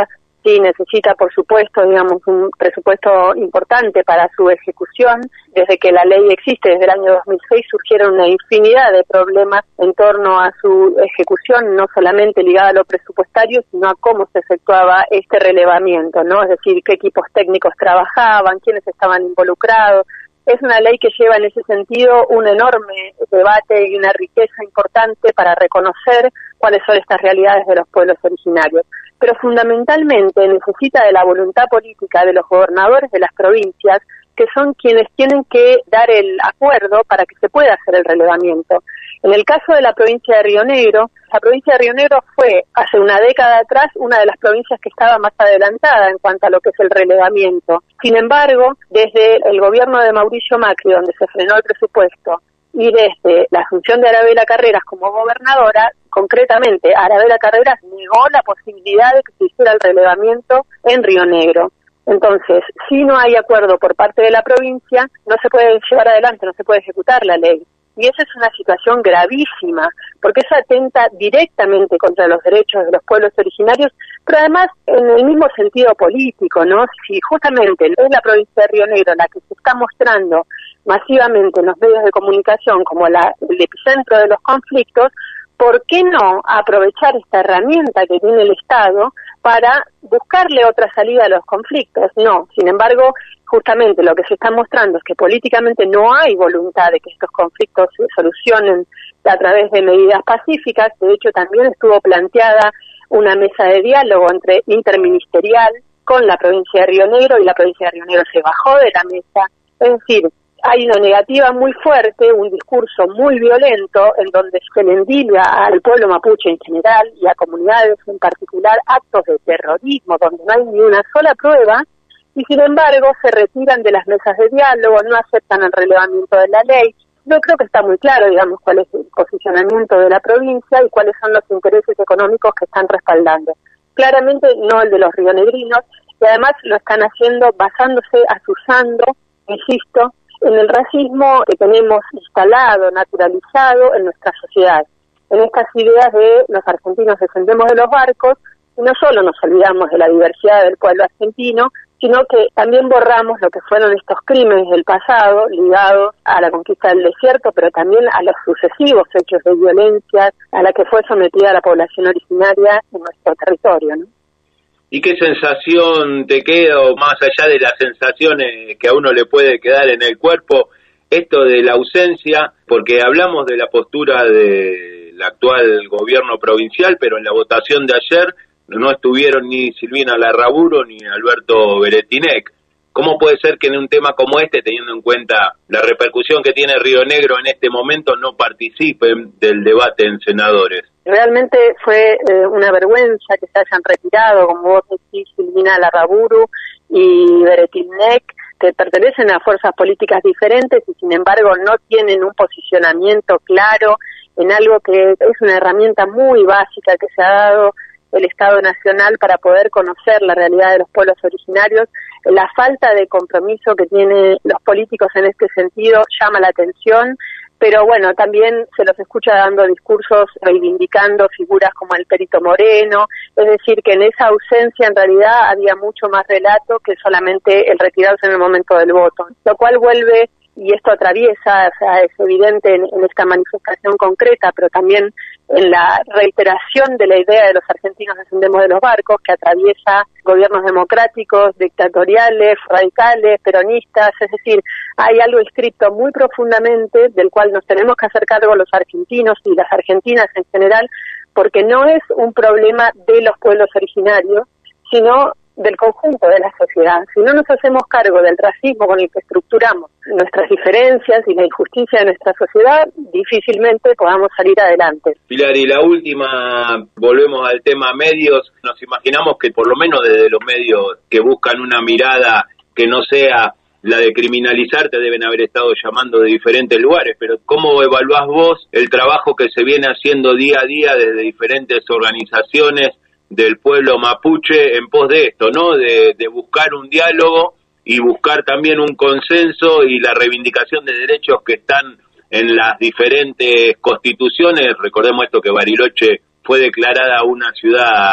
Sí, necesita, por supuesto, digamos, un presupuesto importante para su ejecución. Desde que la ley existe, desde el año 2006, surgieron una infinidad de problemas en torno a su ejecución, no solamente ligada a lo presupuestario, sino a cómo se efectuaba este relevamiento, ¿no? Es decir, qué equipos técnicos trabajaban, quiénes estaban involucrados. Es una ley que lleva en ese sentido un enorme debate y una riqueza importante para reconocer cuáles son estas realidades de los pueblos originarios. Pero fundamentalmente necesita de la voluntad política de los gobernadores de las provincias, que son quienes tienen que dar el acuerdo para que se pueda hacer el relevamiento. En el caso de la provincia de Río Negro, la provincia de Río Negro fue, hace una década atrás, una de las provincias que estaba más adelantada en cuanto a lo que es el relevamiento. Sin embargo, desde el gobierno de Mauricio Macri, donde se frenó el presupuesto, y desde la asunción de Arabela Carreras como gobernadora, concretamente Arabela Carreras negó la posibilidad de que se hiciera el relevamiento en Río Negro. Entonces, si no hay acuerdo por parte de la provincia, no se puede llevar adelante, no se puede ejecutar la ley. Y esa es una situación gravísima, porque eso atenta directamente contra los derechos de los pueblos originarios, pero además en el mismo sentido político, ¿no? Si justamente es la provincia de Río Negro la que se está mostrando masivamente en los medios de comunicación como el epicentro de los conflictos, ¿por qué no aprovechar esta herramienta que tiene el Estado para buscarle otra salida a los conflictos? No, sin embargo, justamente lo que se está mostrando es que políticamente no hay voluntad de que estos conflictos se solucionen a través de medidas pacíficas. De hecho, también estuvo planteada una mesa de diálogo interministerial con la provincia de Río Negro, y la provincia de Río Negro se bajó de la mesa. Es decir, hay una negativa muy fuerte, un discurso muy violento, en donde se le endilga al pueblo mapuche en general y a comunidades en particular actos de terrorismo, donde no hay ni una sola prueba, y sin embargo se retiran de las mesas de diálogo, no aceptan el relevamiento de la ley. Yo creo que está muy claro, digamos, cuál es el posicionamiento de la provincia y cuáles son los intereses económicos que están respaldando. Claramente no el de los rionegrinos, y además lo están haciendo basándose, azuzando, insisto, en el racismo que tenemos instalado, naturalizado en nuestra sociedad, en estas ideas de los argentinos descendemos de los barcos, y no solo nos olvidamos de la diversidad del pueblo argentino, sino que también borramos lo que fueron estos crímenes del pasado ligados a la conquista del desierto, pero también a los sucesivos hechos de violencia a la que fue sometida la población originaria en nuestro territorio, ¿no? ¿Y qué sensación te queda, o más allá de las sensaciones que a uno le puede quedar en el cuerpo, esto de la ausencia? Porque hablamos de la postura del actual gobierno provincial, pero en la votación de ayer no estuvieron ni Silvina Larraburu ni Alberto Beretinec. ¿Cómo puede ser que en un tema como este, teniendo en cuenta la repercusión que tiene Río Negro en este momento, no participen del debate en senadores? Realmente fue una vergüenza que se hayan retirado, como vos decís, Silvina Larraburu y Beretinec, que pertenecen a fuerzas políticas diferentes y sin embargo no tienen un posicionamiento claro en algo que es una herramienta muy básica que se ha dado el Estado Nacional para poder conocer la realidad de los pueblos originarios. La falta de compromiso que tienen los políticos en este sentido llama la atención, pero bueno, también se los escucha dando discursos reivindicando figuras como el Perito Moreno, es decir, que en esa ausencia en realidad había mucho más relato que solamente el retirarse en el momento del voto, lo cual vuelve, y esto atraviesa, o sea, es evidente en esta manifestación concreta, pero también en la reiteración de la idea de los argentinos descendemos de los barcos, que atraviesa gobiernos democráticos, dictatoriales, radicales, peronistas, es decir, hay algo escrito muy profundamente del cual nos tenemos que hacer cargo los argentinos y las argentinas en general, porque no es un problema de los pueblos originarios, sino del conjunto de la sociedad. Si no nos hacemos cargo del racismo con el que estructuramos nuestras diferencias y la injusticia de nuestra sociedad, difícilmente podamos salir adelante. Pilar, y la última, volvemos al tema medios. Nos imaginamos que por lo menos desde los medios que buscan una mirada que no sea la de criminalizar, te deben haber estado llamando de diferentes lugares, pero ¿cómo evaluás vos el trabajo que se viene haciendo día a día desde diferentes organizaciones del pueblo mapuche en pos de esto, ¿no? De buscar un diálogo y buscar también un consenso y la reivindicación de derechos que están en las diferentes constituciones? Recordemos esto, que Bariloche fue declarada una ciudad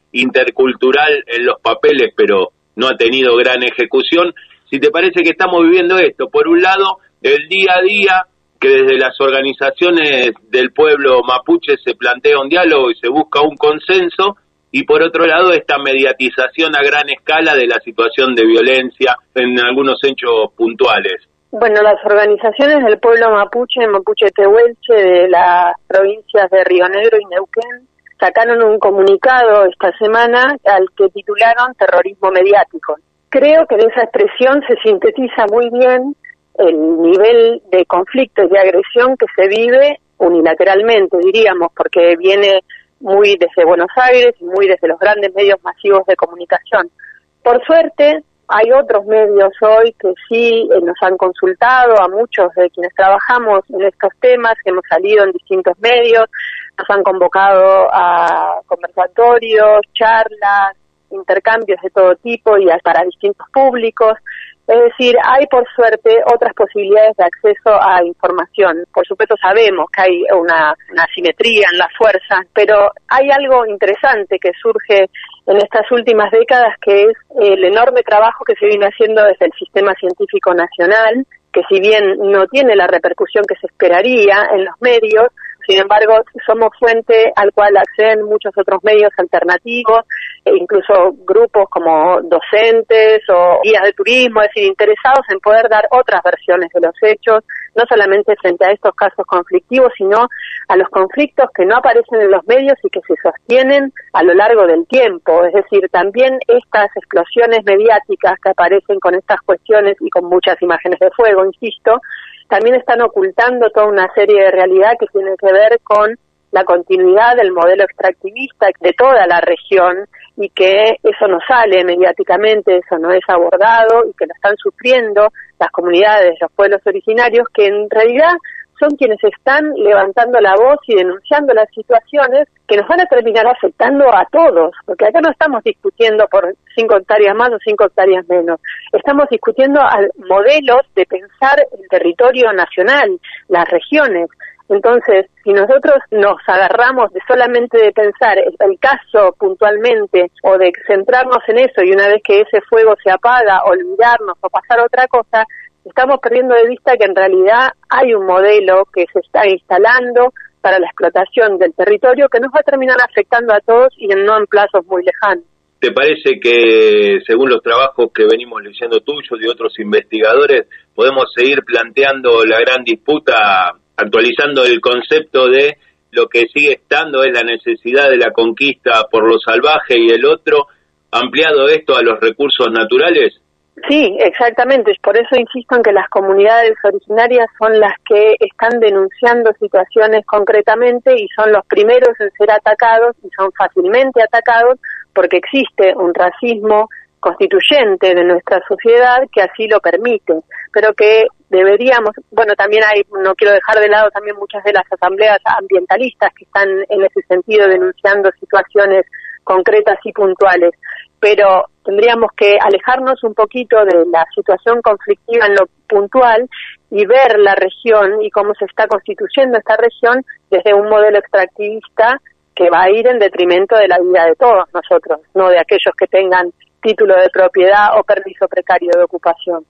intercultural en los papeles, pero no ha tenido gran ejecución. Si te parece que estamos viviendo esto, por un lado, el día a día, que desde las organizaciones del pueblo mapuche se plantea un diálogo y se busca un consenso, y por otro lado esta mediatización a gran escala de la situación de violencia en algunos hechos puntuales. Bueno, las organizaciones del pueblo mapuche, Mapuche Tehuelche, de las provincias de Río Negro y Neuquén, sacaron un comunicado esta semana al que titularon terrorismo mediático. Creo que en esa expresión se sintetiza muy bien el nivel de conflicto y de agresión que se vive unilateralmente, diríamos, porque viene muy desde Buenos Aires y muy desde los grandes medios masivos de comunicación. Por suerte, hay otros medios hoy que sí nos han consultado, a muchos de quienes trabajamos en estos temas, que hemos salido en distintos medios, nos han convocado a conversatorios, charlas, intercambios de todo tipo y para distintos públicos. Es decir, hay por suerte otras posibilidades de acceso a información. Por supuesto sabemos que hay una asimetría en las fuerzas, pero hay algo interesante que surge en estas últimas décadas, que es el enorme trabajo que se viene haciendo desde el Sistema Científico Nacional, que si bien no tiene la repercusión que se esperaría en los medios, sin embargo, somos fuente al cual acceden muchos otros medios alternativos, e incluso grupos como docentes o guías de turismo, es decir, interesados en poder dar otras versiones de los hechos, no solamente frente a estos casos conflictivos, sino a los conflictos que no aparecen en los medios y que se sostienen a lo largo del tiempo. Es decir, también estas explosiones mediáticas que aparecen con estas cuestiones y con muchas imágenes de fuego, insisto, también están ocultando toda una serie de realidad que tiene que ver con la continuidad del modelo extractivista de toda la región, y que eso no sale mediáticamente, eso no es abordado, y que lo están sufriendo las comunidades, los pueblos originarios, que en realidad son quienes están levantando la voz y denunciando las situaciones que nos van a terminar afectando a todos, porque acá no estamos discutiendo por 5 hectáreas más o 5 hectáreas menos, estamos discutiendo modelos de pensar el territorio nacional, las regiones. Entonces, si nosotros nos agarramos de solamente de pensar el caso puntualmente o de centrarnos en eso y una vez que ese fuego se apaga, olvidarnos o pasar a otra cosa, estamos perdiendo de vista que en realidad hay un modelo que se está instalando para la explotación del territorio que nos va a terminar afectando a todos y no en plazos muy lejanos. ¿Te parece que, según los trabajos que venimos leyendo tuyos y otros investigadores, podemos seguir planteando la gran disputa, actualizando el concepto de lo que sigue estando es la necesidad de la conquista por lo salvaje y el otro, ampliado esto a los recursos naturales? Sí, exactamente. Por eso insisto en que las comunidades originarias son las que están denunciando situaciones concretamente y son los primeros en ser atacados y son fácilmente atacados porque existe un racismo constituyente de nuestra sociedad que así lo permite, pero que deberíamos, bueno, también hay, no quiero dejar de lado también muchas de las asambleas ambientalistas que están en ese sentido denunciando situaciones concretas y puntuales, pero tendríamos que alejarnos un poquito de la situación conflictiva en lo puntual y ver la región y cómo se está constituyendo esta región desde un modelo extractivista que va a ir en detrimento de la vida de todos nosotros, no de aquellos que tengan título de propiedad o permiso precario de ocupación.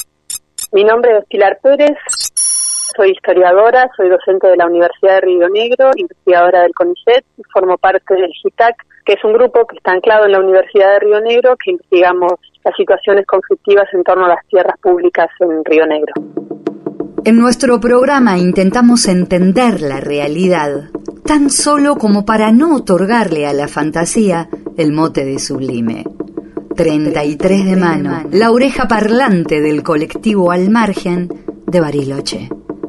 Mi nombre es Pilar Pérez, soy historiadora, soy docente de la Universidad de Río Negro, investigadora del CONICET y formo parte del GITAC, que es un grupo que está anclado en la Universidad de Río Negro, que investigamos las situaciones conflictivas en torno a las tierras públicas en Río Negro. En nuestro programa intentamos entender la realidad, tan solo como para no otorgarle a la fantasía el mote de sublime. 33 de mano, la oreja parlante del colectivo Al Margen de Bariloche.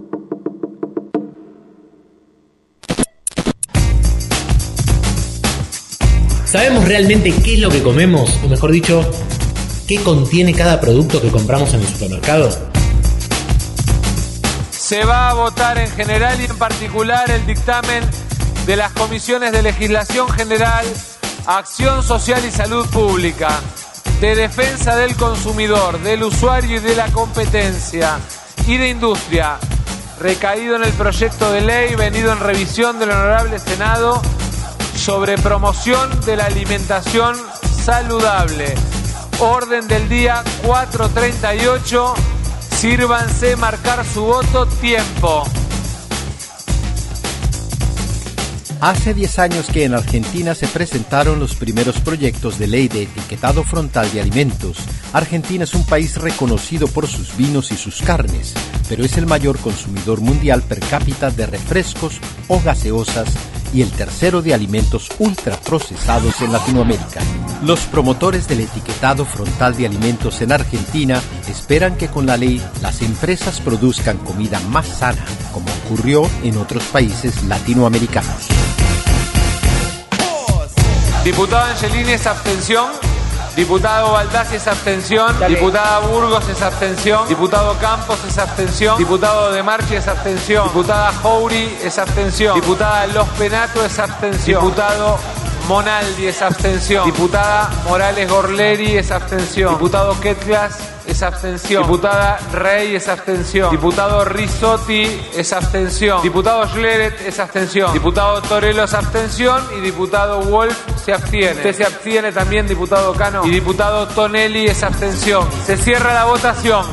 ¿Sabemos realmente qué es lo que comemos? O mejor dicho, ¿qué contiene cada producto que compramos en el supermercado? Se va a votar en general y en particular el dictamen de las comisiones de legislación general, acción social y salud pública, de defensa del consumidor, del usuario y de la competencia y de industria, recaído en el proyecto de ley venido en revisión del Honorable Senado, sobre promoción de la alimentación saludable. Orden del día 438. Sírvanse marcar su voto. Tiempo. Hace 10 años que en Argentina se presentaron los primeros proyectos de ley de etiquetado frontal de alimentos. Argentina es un país reconocido por sus vinos y sus carnes, pero es el mayor consumidor mundial per cápita de refrescos o gaseosas y el tercero de alimentos ultraprocesados en Latinoamérica. Los promotores del etiquetado frontal de alimentos en Argentina esperan que con la ley las empresas produzcan comida más sana, como ocurrió en otros países latinoamericanos. Diputado Angelini es abstención. Diputado Baldassi es abstención. Dale. Diputada Burgos es abstención. Diputado Campos es abstención. Diputado De Marchi es abstención. Diputada Jouri es abstención. Diputada Los Penato es abstención. Diputado Monaldi es abstención. Diputada Morales Gorleri es abstención. Diputado Ketglas es abstención. Diputada Rey es abstención. Diputado Risotti es abstención. Diputado Schleret es abstención. Diputado Torello es abstención. Y diputado Wolf se abstiene. Usted se abstiene también, diputado Cano. Y diputado Tonelli es abstención. Se cierra la votación.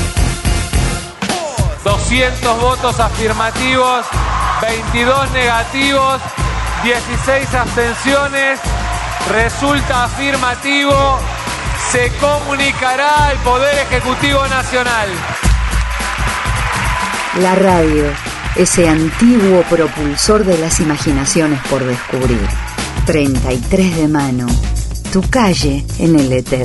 200 votos afirmativos, 22 negativos, 16 abstenciones. Resulta afirmativo. Se comunicará al Poder Ejecutivo Nacional. La radio, ese antiguo propulsor de las imaginaciones por descubrir. 33 de mano, tu calle en el éter.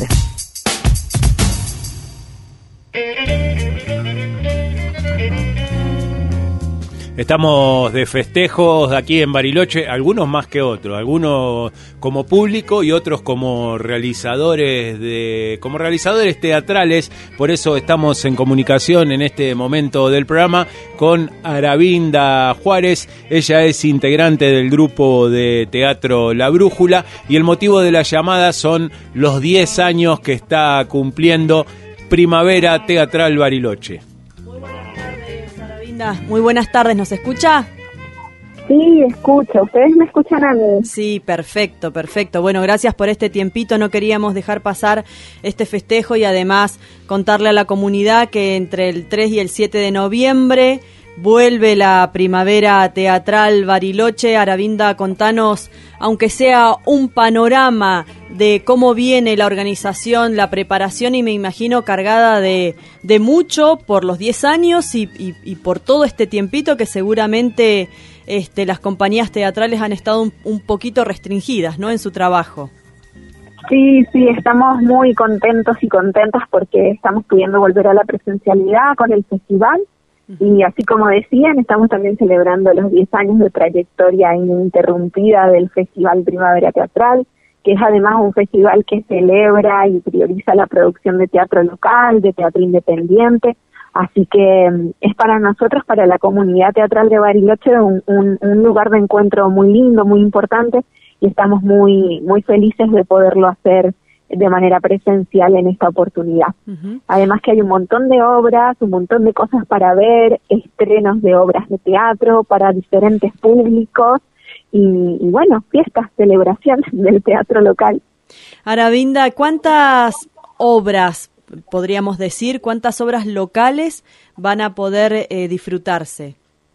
Estamos de festejos aquí en Bariloche, algunos más que otros, algunos como público y otros como realizadores teatrales. Por eso estamos en comunicación en este momento del programa con Aravinda Juárez. Ella es integrante del grupo de teatro La Brújula y el motivo de la llamada son los 10 años que está cumpliendo Primavera Teatral Bariloche. Muy buenas tardes, ¿nos escucha? Sí, escucho. ¿Ustedes me escuchan a mí? Sí, perfecto. Bueno, gracias por este tiempito. No queríamos dejar pasar este festejo y además contarle a la comunidad que entre el 3 y el 7 de noviembre vuelve la Primavera Teatral Bariloche. Aravinda, contanos, aunque sea un panorama de cómo viene la organización, la preparación, y me imagino cargada de mucho por los 10 años y por todo este tiempito que seguramente las compañías teatrales han estado un poquito restringidas, ¿no?, en su trabajo. Sí, estamos muy contentos y contentas porque estamos pudiendo volver a la presencialidad con el festival. Y así como decían, estamos también celebrando los 10 años de trayectoria ininterrumpida del Festival Primavera Teatral, que es además un festival que celebra y prioriza la producción de teatro local, de teatro independiente. Así que es para nosotros, para la comunidad teatral de Bariloche, un lugar de encuentro muy lindo, muy importante, y estamos muy felices de poderlo hacer de manera presencial en esta oportunidad. Además que hay un montón de obras, un montón de cosas para ver, estrenos de obras de teatro para diferentes públicos y bueno, fiestas, celebraciones del teatro local. Aravinda, ¿cuántas obras, podríamos decir, cuántas obras locales van a poder disfrutarse?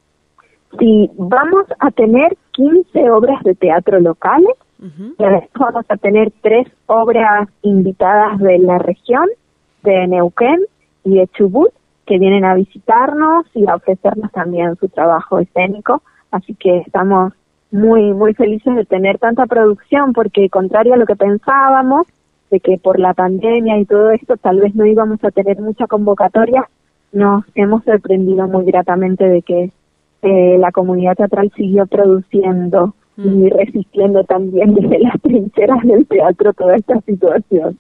Sí, vamos a tener 15 obras de teatro locales. Y además vamos a tener 3 obras invitadas de la región, de Neuquén y de Chubut, que vienen a visitarnos y a ofrecernos también su trabajo escénico. Así que estamos muy felices de tener tanta producción, porque contrario a lo que pensábamos, de que por la pandemia y todo esto tal vez no íbamos a tener mucha convocatoria, nos hemos sorprendido muy gratamente de que la comunidad teatral siguió produciendo y resistiendo también desde las trincheras del teatro toda esta situación.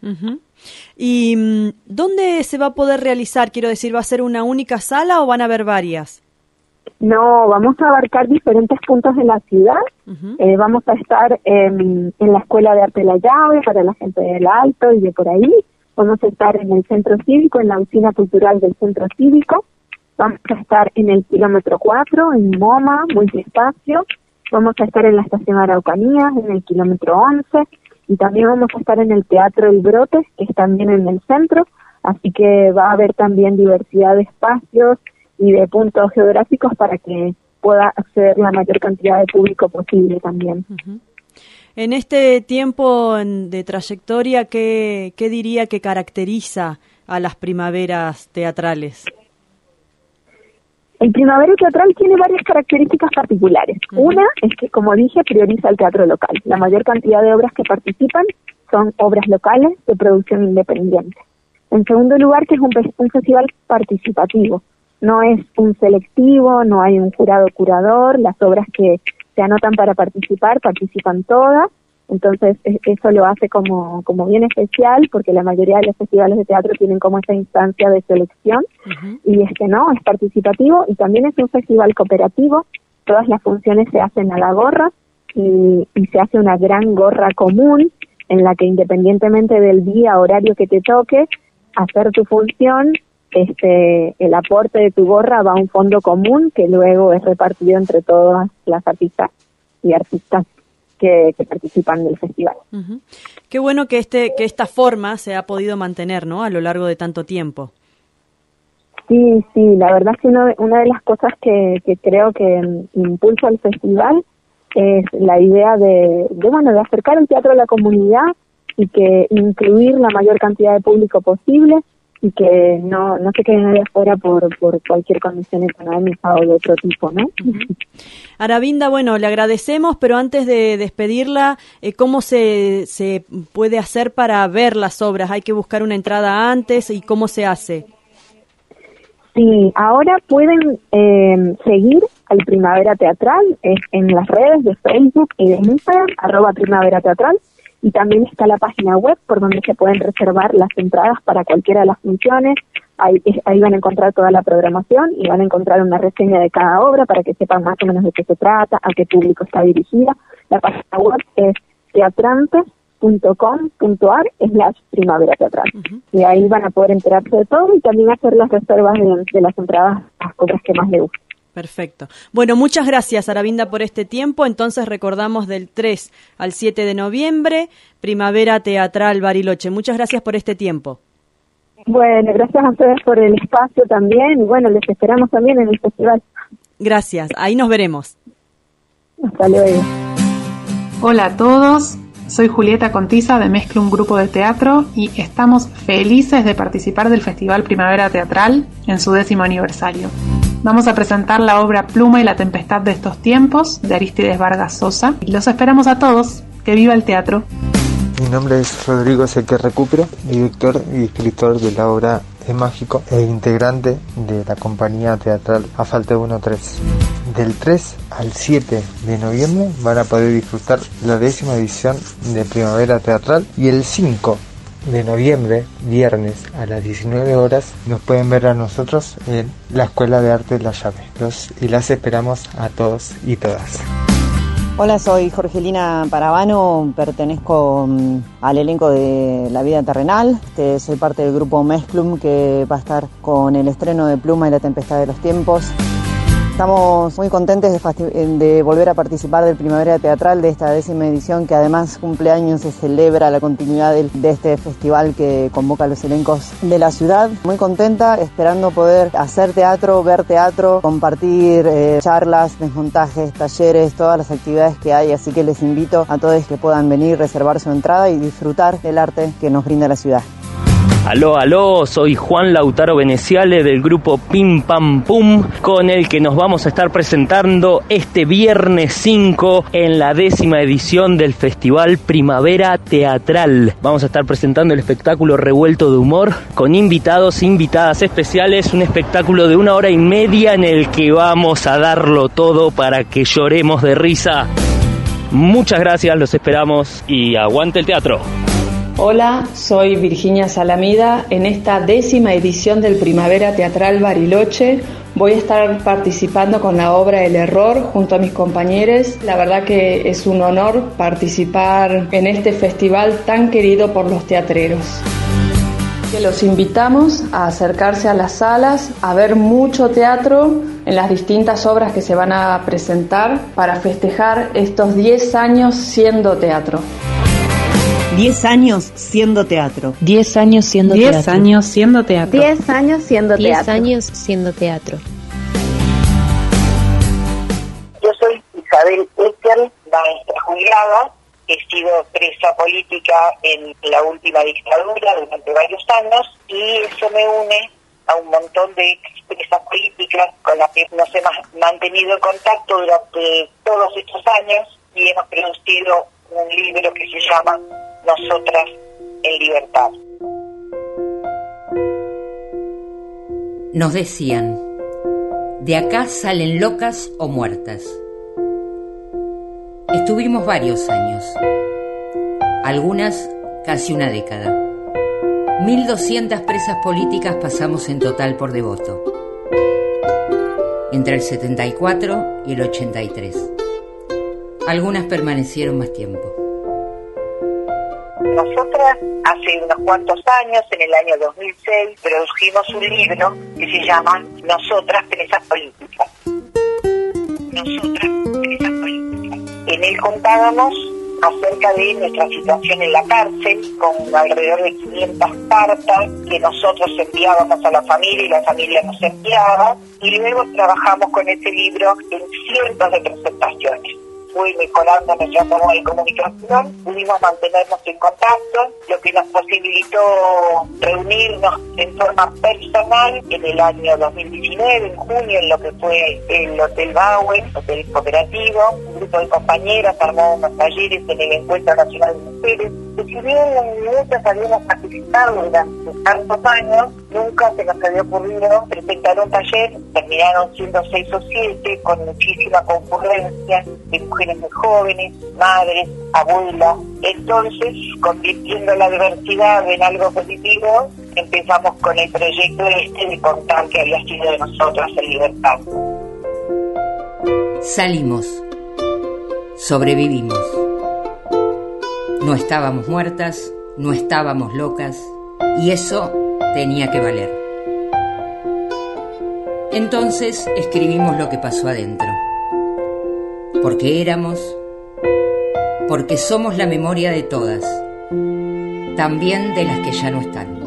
¿Y dónde se va a poder realizar? Quiero decir, ¿va a ser una única sala o van a haber varias? No, vamos a abarcar diferentes puntos de la ciudad. Vamos a estar en la Escuela de Arte La Llave para la gente del Alto y de por ahí. Vamos a estar en el Centro Cívico, en la Oficina Cultural del Centro Cívico. Vamos a estar en el kilómetro 4, en MoMA, Multiespacio. Vamos a estar en la estación Araucanía, en el kilómetro 11, y también vamos a estar en el Teatro El Brote, que es también en el centro, así que va a haber también diversidad de espacios y de puntos geográficos para que pueda acceder la mayor cantidad de público posible también. En este tiempo de trayectoria, ¿qué diría que caracteriza a las primaveras teatrales? El Primavera Teatral tiene varias características particulares. Una es que, como dije, prioriza el teatro local. La mayor cantidad de obras que participan son obras locales de producción independiente. En segundo lugar, que es un festival participativo. No es un selectivo, no hay un jurado curador, las obras que se anotan para participar, participan todas. Entonces eso lo hace como bien especial, porque la mayoría de los festivales de teatro tienen como esa instancia de selección, y no, es participativo, y también es un festival cooperativo. Todas las funciones se hacen a la gorra, y se hace una gran gorra común, en la que independientemente del día, horario que te toque, hacer tu función, el aporte de tu gorra va a un fondo común, que luego es repartido entre todas las artistas y artistas que participan del festival. Qué bueno que esta forma se ha podido mantener, ¿no?, a lo largo de tanto tiempo. Sí, la verdad es que una de las cosas que creo que impulsa el festival es la idea de acercar el teatro a la comunidad y que incluir la mayor cantidad de público posible, y que no se quede nadie afuera por cualquier condición económica o de otro tipo, ¿no? Aravinda, bueno, le agradecemos, pero antes de despedirla, ¿cómo se puede hacer para ver las obras? ¿Hay que buscar una entrada antes? ¿Y cómo se hace? Sí, ahora pueden seguir al Primavera Teatral en las redes de Facebook y de Instagram, @Primavera Teatral. Y también está la página web por donde se pueden reservar las entradas para cualquiera de las funciones. Ahí van a encontrar toda la programación y van a encontrar una reseña de cada obra para que sepan más o menos de qué se trata, a qué público está dirigida. La página web es teatrantes.com.ar/Primavera Teatral. Y ahí van a poder enterarse de todo y también hacer las reservas de las entradas a las obras que más les gusten. Perfecto. Bueno, muchas gracias, Aravinda, por este tiempo. Entonces recordamos del 3 al 7 de noviembre, Primavera Teatral Bariloche. Muchas gracias por este tiempo. Bueno, gracias a ustedes por el espacio también, y bueno, les esperamos también en el festival. Gracias, ahí nos veremos. Hasta luego. Hola a todos, soy Julieta Contiza de Mezclum Grupo de Teatro y estamos felices de participar del Festival Primavera Teatral en su 10º aniversario. Vamos a presentar la obra Pluma y la tempestad de estos tiempos, de Arístides Vargas Sosa. Y los esperamos a todos. ¡Que viva el teatro! Mi nombre es Rodrigo Seque Recupero, director y escritor de la obra Es Mágico e integrante de la compañía teatral Afalte 1-3. Del 3 al 7 de noviembre van a poder disfrutar la 10ª edición de Primavera Teatral, y el 5 de noviembre, viernes a las 19 horas, nos pueden ver a nosotros en la Escuela de Arte La Llave. Y las esperamos a todos y todas. Hola, soy Jorgelina Parabano, pertenezco al elenco de La Vida Terrenal. Soy parte del grupo Mezclum, que va a estar con el estreno de Pluma y la tempestad de los tiempos. Estamos muy contentos de volver a participar del Primavera Teatral, de esta 10ª edición, que además cumpleaños se celebra la continuidad de este festival que convoca a los elencos de la ciudad. Muy contenta, esperando poder hacer teatro, ver teatro, compartir charlas, desmontajes, talleres, todas las actividades que hay. Así que les invito a todos que puedan venir, reservar su entrada y disfrutar del arte que nos brinda la ciudad. Aló, soy Juan Lautaro Veneciale del grupo Pim Pam Pum, con el que nos vamos a estar presentando este viernes 5 en la 10ª edición del Festival Primavera Teatral. Vamos a estar presentando el espectáculo Revuelto de Humor, con invitados e invitadas especiales, un espectáculo de 1 hora y media en el que vamos a darlo todo para que lloremos de risa. Muchas gracias, los esperamos y aguante el teatro. Hola, soy Virginia Salamida. En esta 10ª edición del Primavera Teatral Bariloche voy a estar participando con la obra El Error junto a mis compañeros. La verdad que es un honor participar en este festival tan querido por los teatreros. que los invitamos a acercarse a las salas, a ver mucho teatro en las distintas obras que se van a presentar para festejar estos 10 años siendo teatro. 10 años siendo teatro. 10 años siendo teatro. 10 años siendo teatro. 10 años siendo teatro. 10 años siendo teatro. Yo soy Isabel Ecker, maestra jubilada. He sido presa política en la última dictadura durante varios años y eso me une a un montón de presas políticas con las que nos hemos mantenido en contacto durante todos estos años y hemos producido un libro que se llama Nosotras en Libertad. Nos decían, de acá salen locas o muertas. Estuvimos varios años, algunas casi una década. 1.200 presas políticas pasamos en total por Devoto, entre el 74 y el 83. Algunas permanecieron más tiempo. Nosotras, hace unos cuantos años, en el año 2006, produjimos un libro que se llama Nosotras presas políticas. Nosotras presas políticas. En él contábamos acerca de nuestra situación en la cárcel, con alrededor de 500 cartas que nosotros enviábamos a la familia y la familia nos enviaba, y luego trabajamos con ese libro en cientos de presentaciones. Fue mejorando nuestra forma de comunicación, pudimos mantenernos en contacto, lo que nos posibilitó reunirnos en forma personal en el año 2019, en junio, en lo que fue el Hotel Bauer, Hotel Cooperativo. Un grupo de compañeras armó unos talleres en el Encuentro Nacional de Mujeres, que si bien muchas habíamos participado durante tantos años, nunca se nos había ocurrido presentar un taller. Terminaron siendo 6 o 7, con muchísima concurrencia de mujeres muy jóvenes, madres, abuelas. Entonces, convirtiendo la diversidad en algo positivo, empezamos con el proyecto de contar que había sido de nosotras en libertad. Salimos, sobrevivimos. No estábamos muertas, no estábamos locas, y eso tenía que valer. Entonces escribimos lo que pasó adentro. Porque éramos, porque somos la memoria de todas, también de las que ya no están.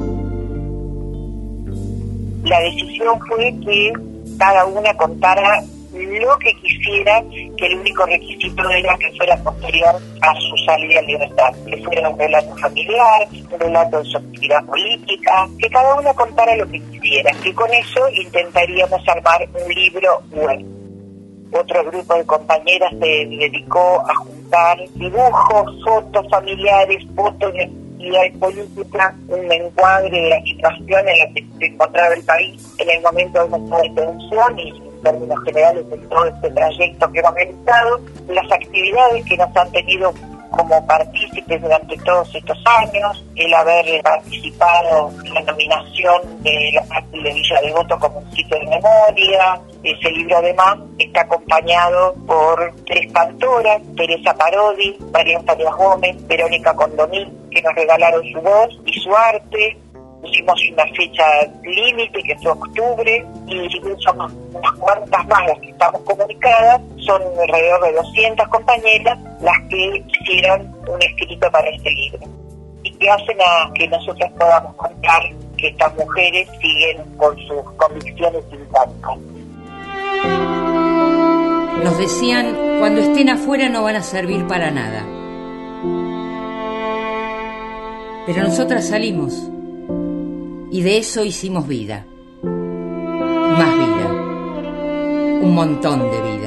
La decisión fue que cada una contara lo que quisiera, que el único requisito era que fuera posterior a su salida en libertad, que fuera un relato familiar, un relato de su actividad política, que cada una contara lo que quisiera, que con eso intentaríamos armar un libro web. Otro grupo de compañeras se dedicó a juntar dibujos, fotos familiares, fotos de actividad política, un encuadre de la situación en la que se encontraba el país en el momento de nuestra detención y en términos generales de todo este trayecto que hemos realizado, las actividades que nos han tenido como partícipes durante todos estos años, el haber participado en la nominación de la parte de Villa Devoto como un sitio de memoria. Ese libro además está acompañado por 3 cantoras, Teresa Parodi, María Farias Gómez, Verónica Condomí, que nos regalaron su voz y su arte. Pusimos una fecha límite que fue octubre y si bien somos unas cuantas más las que estamos comunicadas, son alrededor de 200 compañeras las que hicieron un escrito para este libro y que hacen a que nosotros podamos contar que estas mujeres siguen con sus convicciones intactas. Nos decían, cuando estén afuera no van a servir para nada. Pero nosotras salimos. Y de eso hicimos vida. Más vida. Un montón de vida.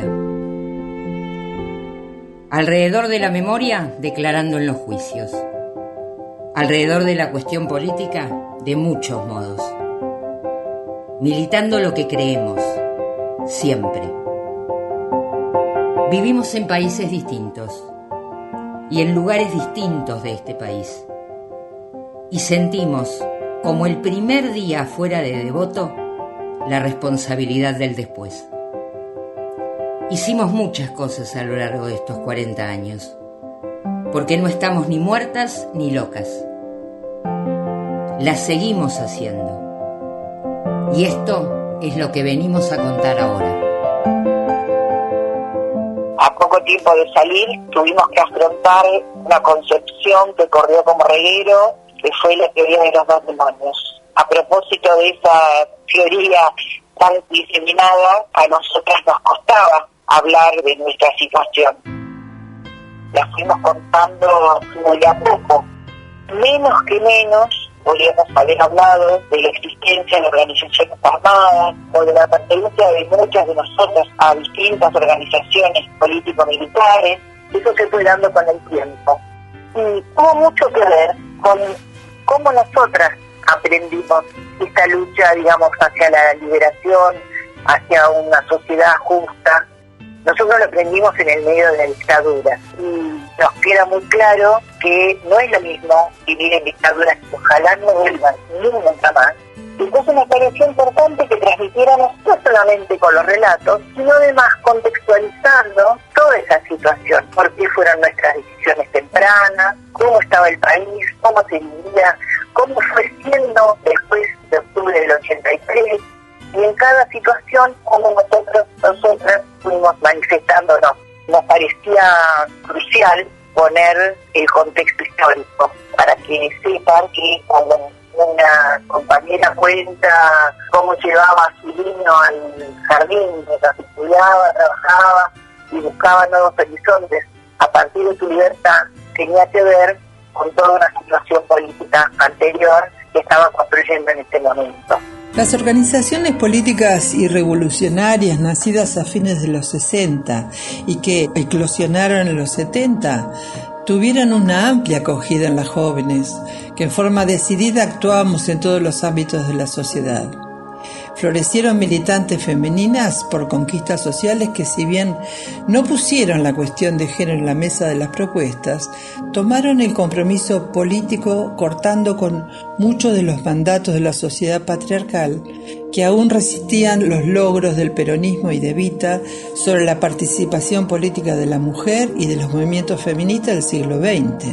Alrededor de la memoria, declarando en los juicios. Alrededor de la cuestión política, de muchos modos. Militando lo que creemos. Siempre. Vivimos en países distintos. Y en lugares distintos de este país. Y sentimos, como el primer día fuera de Devoto, la responsabilidad del después. Hicimos muchas cosas a lo largo de estos 40 años, porque no estamos ni muertas ni locas. las seguimos haciendo. Y esto es lo que venimos a contar ahora. A poco tiempo de salir tuvimos que afrontar una concepción que corrió como reguero, que fue la teoría de los dos demonios. A propósito de esa teoría tan diseminada, a nosotras nos costaba hablar de nuestra situación. La fuimos contando muy a poco. Menos que menos podríamos haber hablado de la existencia de organizaciones armadas o de la pertenencia de muchas de nosotras a distintas organizaciones político-militares. Eso se fue dando con el tiempo. Y tuvo mucho que ver con cómo nosotras aprendimos esta lucha, digamos, hacia la liberación, hacia una sociedad justa. Nosotros lo aprendimos en el medio de la dictadura y nos queda muy claro que no es lo mismo vivir en dictaduras que ojalá no vuelvan nunca más. Entonces me pareció importante que transmitiéramos no solamente con los relatos, sino además contextualizando toda esa situación, por qué fueron nuestras decisiones tempranas, cómo estaba el país, cómo se vivía, cómo fue siendo después de octubre del 83, y en cada situación cómo nosotras fuimos manifestándonos. Nos parecía crucial poner el contexto histórico para que sepan que cuando una compañera cuenta cómo llevaba a su niño al jardín mientras estudiaba, trabajaba y buscaba nuevos horizontes a partir de su libertad, tenía que ver con toda una situación política anterior que estaba construyendo en este momento. Las organizaciones políticas y revolucionarias nacidas a fines de los 60 y que eclosionaron en los 70 tuvieron una amplia acogida en las jóvenes, que en forma decidida actuábamos en todos los ámbitos de la sociedad. Florecieron militantes femeninas por conquistas sociales que, si bien no pusieron la cuestión de género en la mesa de las propuestas, tomaron el compromiso político cortando con muchos de los mandatos de la sociedad patriarcal que aún resistían los logros del peronismo y de Evita sobre la participación política de la mujer y de los movimientos feministas del siglo XX.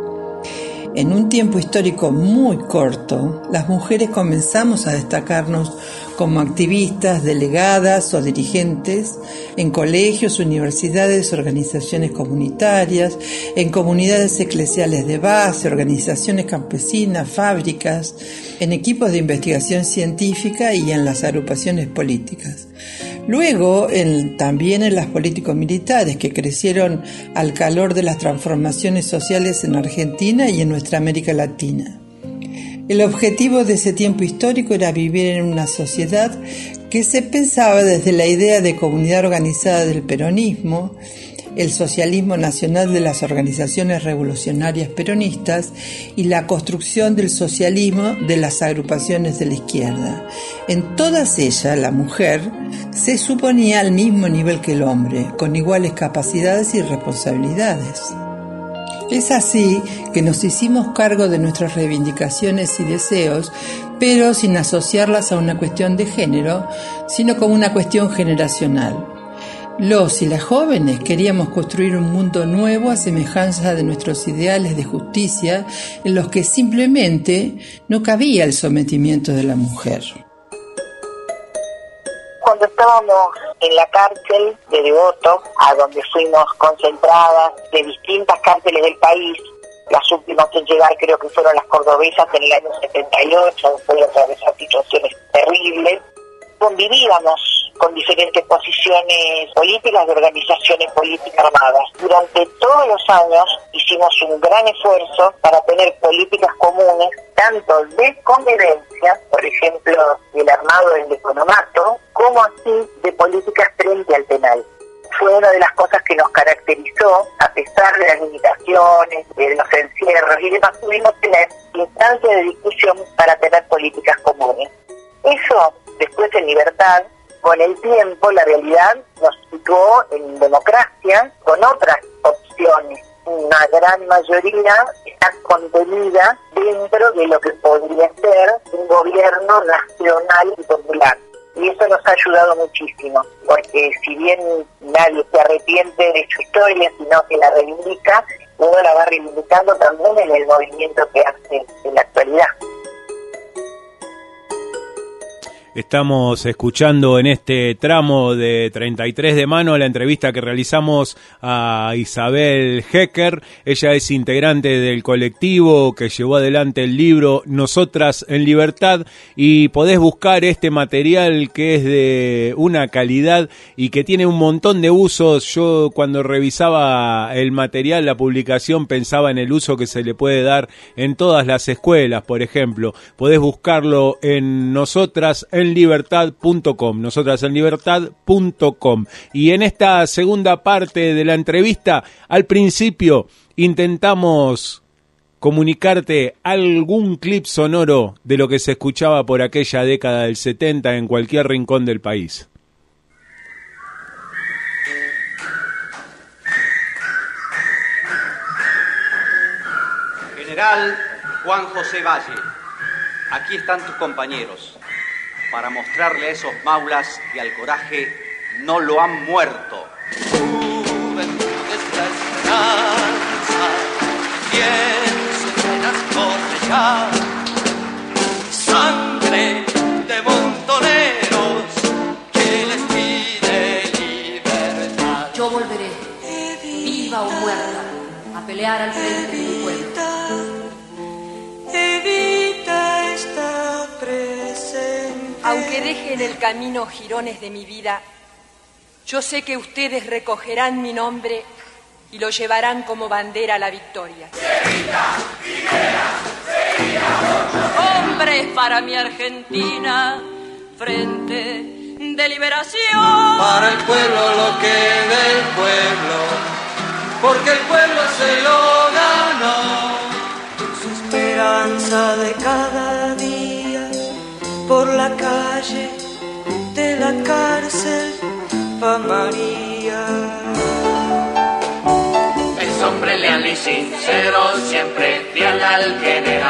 En un tiempo histórico muy corto, las mujeres comenzamos a destacarnos como activistas, delegadas o dirigentes en colegios, universidades, organizaciones comunitarias, en comunidades eclesiales de base, organizaciones campesinas, fábricas, en equipos de investigación científica y en las agrupaciones políticas. Luego, también en las político-militares que crecieron al calor de las transformaciones sociales en Argentina y en nuestra América Latina. El objetivo de ese tiempo histórico era vivir en una sociedad que se pensaba desde la idea de comunidad organizada del peronismo, el socialismo nacional de las organizaciones revolucionarias peronistas y la construcción del socialismo de las agrupaciones de la izquierda. En todas ellas, la mujer se suponía al mismo nivel que el hombre, con iguales capacidades y responsabilidades. Es así que nos hicimos cargo de nuestras reivindicaciones y deseos, pero sin asociarlas a una cuestión de género, sino como una cuestión generacional. Los y las jóvenes queríamos construir un mundo nuevo a semejanza de nuestros ideales de justicia en los que simplemente no cabía el sometimiento de la mujer. Cuando estábamos en la cárcel de Devoto, a donde fuimos concentradas de distintas cárceles del país, las últimas en llegar creo que fueron las cordobesas en el año 78, después de atravesar situaciones terribles, convivíamos con diferentes posiciones políticas de organizaciones políticas armadas. Durante todos los años hicimos un gran esfuerzo para tener políticas comunes, tanto de convivencia, por ejemplo, del armado del economato, como así de políticas frente al penal. Fue una de las cosas que nos caracterizó, a pesar de las limitaciones, de los encierros y demás, pudimos tener instancias de discusión para tener políticas comunes. Eso, después en libertad, con el tiempo, la realidad nos situó en democracia con otras opciones. Una gran mayoría está contenida dentro de lo que podría ser un gobierno nacional y popular. Y eso nos ha ayudado muchísimo, porque si bien nadie se arrepiente de su historia, sino que la reivindica, uno la va reivindicando también en el movimiento que hace en la actualidad. Estamos escuchando en este tramo de 33 de mano la entrevista que realizamos a Isabel Hecker. Ella es integrante del colectivo que llevó adelante el libro Nosotras en Libertad, y podés buscar este material que es de una calidad y que tiene un montón de usos. Yo cuando revisaba el material, la publicación, pensaba en el uso que se le puede dar en todas las escuelas, por ejemplo. Podés buscarlo en nosotrasenlibertad.com, nosotrasenlibertad.com. Y en esta segunda parte de la entrevista, al principio intentamos comunicarte algún clip sonoro de lo que se escuchaba por aquella década del 70 en cualquier rincón del país. General Juan José Valle, aquí están tus compañeros para mostrarle a esos maulas que al coraje no lo han muerto. Juventud es la esperanza, pienso en las cosechar, sangre de montoneros que les pide libertad. Yo volveré, viva o muerta, a pelear al frente de mi pueblo. Evita esta presente. Aunque deje en el camino jirones de mi vida, yo sé que ustedes recogerán mi nombre y lo llevarán como bandera a la victoria. Hombres para mi Argentina, frente de liberación. Para el pueblo lo que del pueblo, porque el pueblo se lo ganó. Su esperanza de cada día, por la calle de la cárcel va María. Es hombre leal y sincero, siempre fiel al general.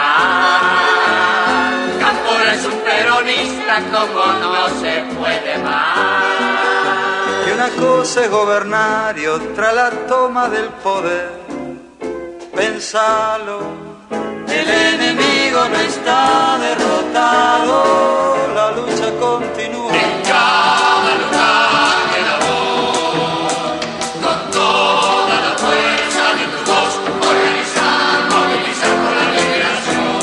Cámpora es un peronista como no se puede más. Y una cosa es gobernar y otra la toma del poder. Pensalo, el enemigo no está derrotado, la lucha continúa. En cada lugar de la voz, con toda la fuerza de tu voz, organizar, movilizar por la liberación.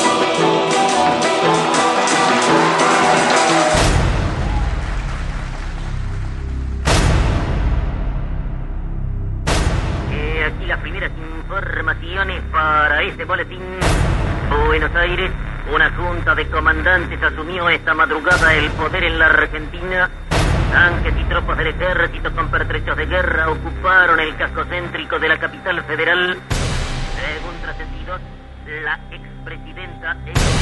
Aquí las primeras informaciones para este boletín. Buenos Aires, una junta de comandantes asumió esta madrugada el poder en la Argentina. Tanques y tropas del ejército con pertrechos de guerra ocuparon el casco céntrico de la capital federal. Según trascendidos, la expresidenta...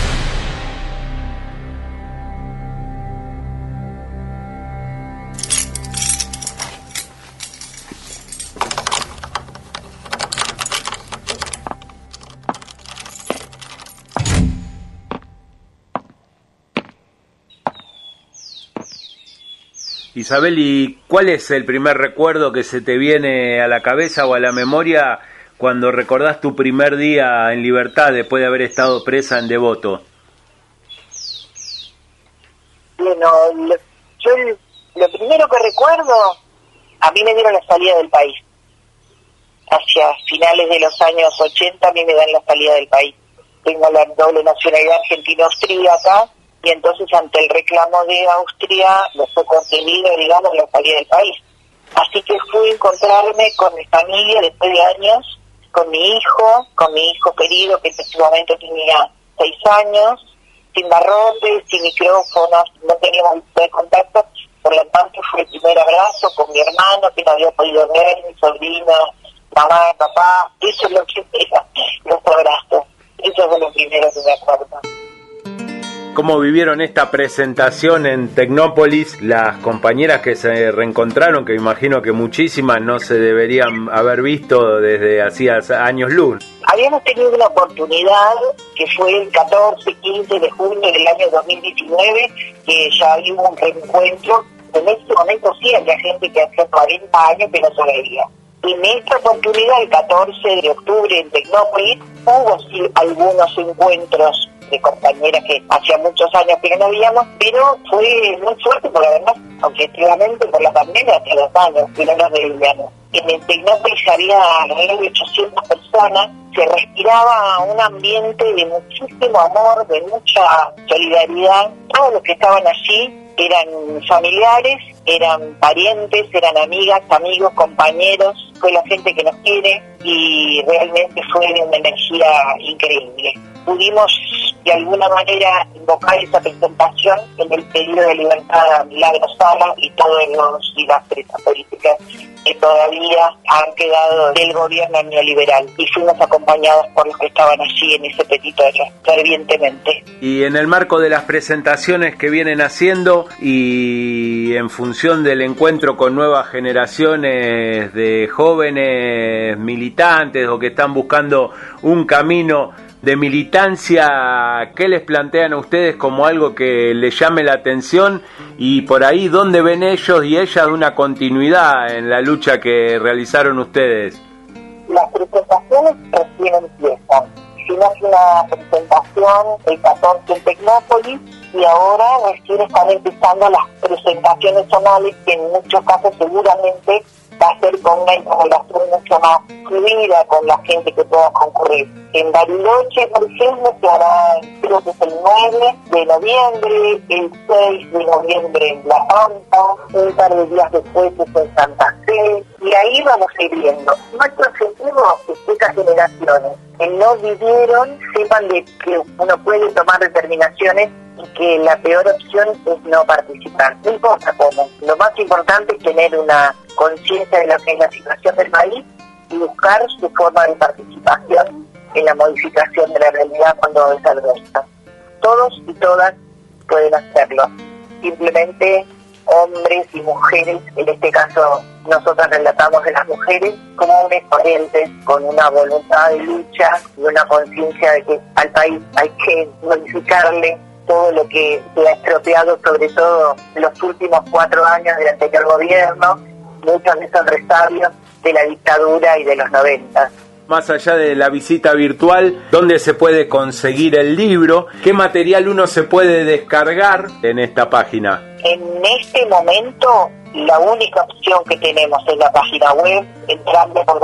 Isabel, ¿y cuál es el primer recuerdo que se te viene a la cabeza o a la memoria cuando recordás tu primer día en libertad después de haber estado presa en Devoto? Bueno, yo lo primero que recuerdo, a mí me dieron la salida del país. Hacia finales de los años 80 a mí me dan la salida del país. Tengo la doble nacionalidad argentino-austríaca, y entonces ante el reclamo de Austria me fue concedido, digamos, la salida del país. Así que fui a encontrarme con mi familia después de años, con mi hijo querido, que en ese momento tenía 6 años, sin barrotes, sin micrófonos, no teníamos contacto. Por lo tanto fue el primer abrazo con mi hermano, que no había podido ver, mi sobrina, mamá, papá. Eso es lo que era, los abrazos. Eso fue lo primero que me acuerdo. ¿Cómo vivieron esta presentación en Tecnópolis las compañeras que se reencontraron, que imagino que muchísimas no se deberían haber visto desde hacía años luz? Habíamos tenido una oportunidad que fue el 14-15 de junio del año 2019, que ya hubo un reencuentro. En ese momento sí había gente que hacía 40 años que no se veía. En esta oportunidad, el 14 de octubre en Tecnópolis, hubo sí algunos encuentros de compañeras que hacía muchos años que no veíamos, pero fue muy fuerte porque además, objetivamente, por la pandemia hace 2 años que no nos veíamos. En el Tecnópolis había alrededor de 800 personas, se respiraba un ambiente de muchísimo amor, de mucha solidaridad. Todos los que estaban allí eran familiares, eran parientes, eran amigas, amigos, compañeros, fue la gente que nos quiere y realmente fue de una energía increíble. Pudimos de alguna manera invocar esa presentación en el pedido de libertad a Milagro Sala y todos las presas políticas que todavía han quedado del gobierno neoliberal, y fuimos acompañados por los que estaban allí en ese petitorio, fervientemente. Y en el marco de las presentaciones que vienen haciendo y en función del encuentro con nuevas generaciones de jóvenes militantes o que están buscando un camino de militancia, ¿qué les plantean a ustedes como algo que les llame la atención? Y por ahí, ¿dónde ven ellos y ellas una continuidad en la lucha que realizaron ustedes? Las presentaciones recién empiezan. Hicimos una presentación el 14 en Tecnópolis y ahora recién están empezando las presentaciones zonales, que en muchos casos seguramente va a ser con una información mucho más fluida con la gente que pueda concurrir. En Bariloche, por ejemplo, se hará, creo que es el 9 de noviembre, el 6 de noviembre en La Pampa, un par de días después es en Santa Fe, y ahí vamos a ir viendo. Nuestro objetivo es que estas generaciones que no vivieron sepan de que uno puede tomar determinaciones y que la peor opción es no participar. No importa cómo. Lo más importante es tener una conciencia de lo que es la situación del país y buscar su forma de participación en la modificación de la realidad cuando es adversa. Todos y todas pueden hacerlo. Simplemente hombres y mujeres, en este caso nosotras relatamos de las mujeres, como unas corrientes con una voluntad de lucha y una conciencia de que al país hay que modificarle todo lo que se ha estropeado, sobre todo en los últimos 4 años del anterior gobierno, muchos de esos resabios de la dictadura y de los 90. Más allá de la visita virtual, ¿dónde se puede conseguir el libro? ¿Qué material uno se puede descargar en esta página? En este momento, la única opción que tenemos es la página web, entrando por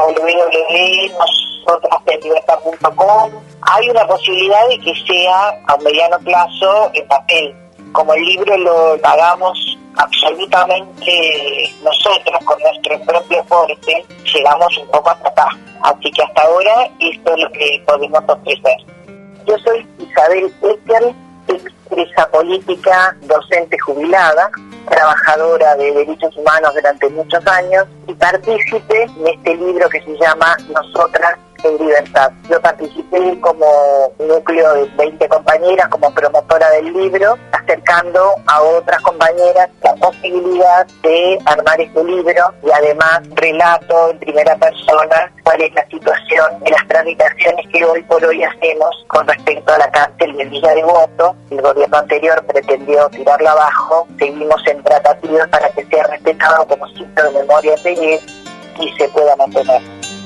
www.nosotrasenlibertad.com. Hay una posibilidad de que sea a un mediano plazo en papel. Como el libro lo pagamos absolutamente nosotros con nuestro propio aporte, llegamos un poco hasta acá. Así que hasta ahora esto es lo que podemos ofrecer. Yo soy Isabel Ecker, expresa política, docente jubilada, trabajadora de derechos humanos durante muchos años y partícipe en este libro que se llama Nosotras en Libertad. Yo participé como núcleo de 20 compañeras, como promotora del libro, acercando a otras compañeras la posibilidad de armar este libro y además relato en primera persona cuál es la situación de las tramitaciones que hoy por hoy hacemos con respecto a la cárcel de Villa Devoto. El gobierno anterior pretendió tirarla abajo, seguimos en tratativas para que sea respetado como sitio de memoria de y se pueda mantener.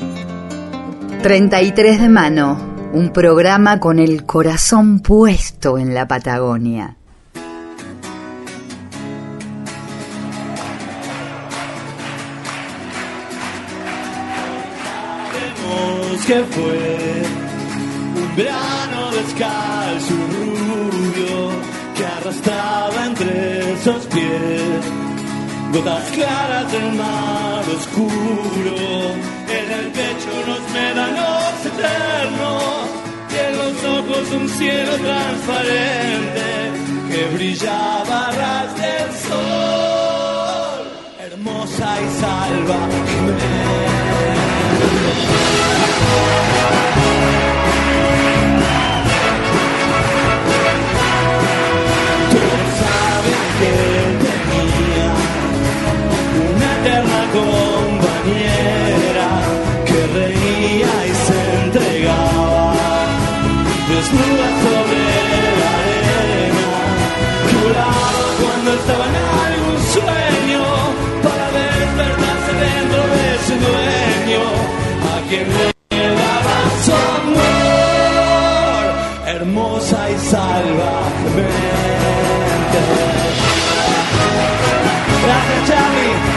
33 de mano, un programa con el corazón puesto en la Patagonia. Sabemos que fue un verano descalzo y rubio que arrastraba entre esos pies gotas claras del mar oscuro. En el pecho unos médanos eternos y en los ojos un cielo transparente que brillaba a ras del sol, hermosa y salvaje. Todos saben que tenía una eterna compañera que reía y se entregaba desnuda sobre la arena, que volaba cuando estaba en algún sueño para despertarse dentro de su dueño, a quien le daba su amor. hermosa y salvajemente. Gracias, Charlie.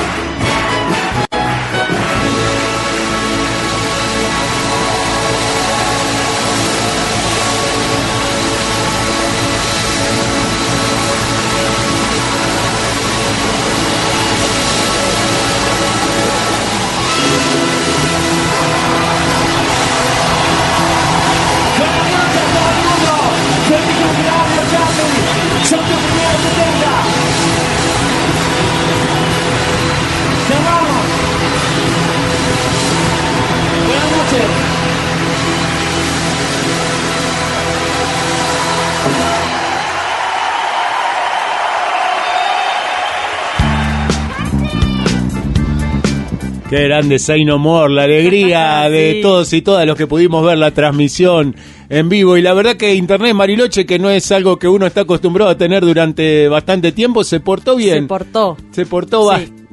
Qué grande Say No More, la alegría de todos y todas los que pudimos ver la transmisión en vivo. Y la verdad que Internet Bariloche, que no es algo que uno está acostumbrado a tener durante bastante tiempo, se portó bien. Se portó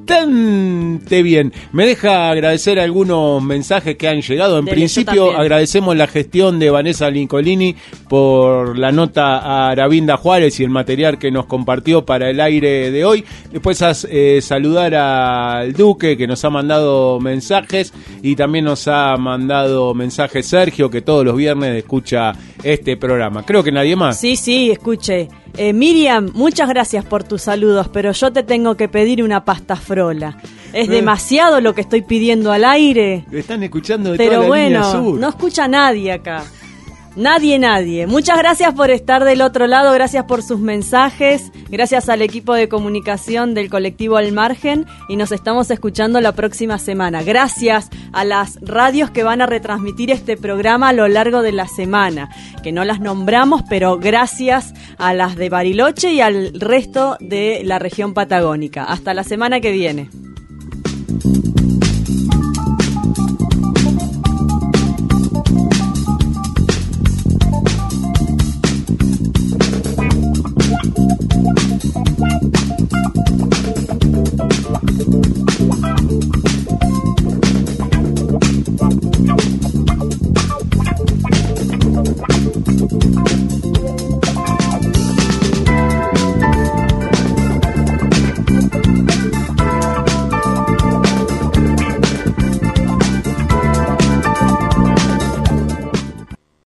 bastante bien. Me deja agradecer algunos mensajes que han llegado. En principio agradecemos la gestión de Vanessa Lincolini por la nota a Aravinda Juárez y el material que nos compartió para el aire de hoy. Después saludar al Duque, que nos ha mandado mensajes, y también nos ha mandado mensajes Sergio, que todos los viernes escucha este programa. Creo que nadie más. Sí, escuche. Miriam, muchas gracias por tus saludos, pero yo te tengo que pedir una pasta frola. Es demasiado lo que estoy pidiendo al aire. Están escuchando de pero toda la línea sur. Pero bueno, no escucha nadie acá. Nadie. Muchas gracias por estar del otro lado, gracias por sus mensajes, gracias al equipo de comunicación del colectivo Al Margen, y nos estamos escuchando la próxima semana. Gracias a las radios que van a retransmitir este programa a lo largo de la semana, que no las nombramos, pero gracias a las de Bariloche y al resto de la región patagónica. Hasta la semana que viene.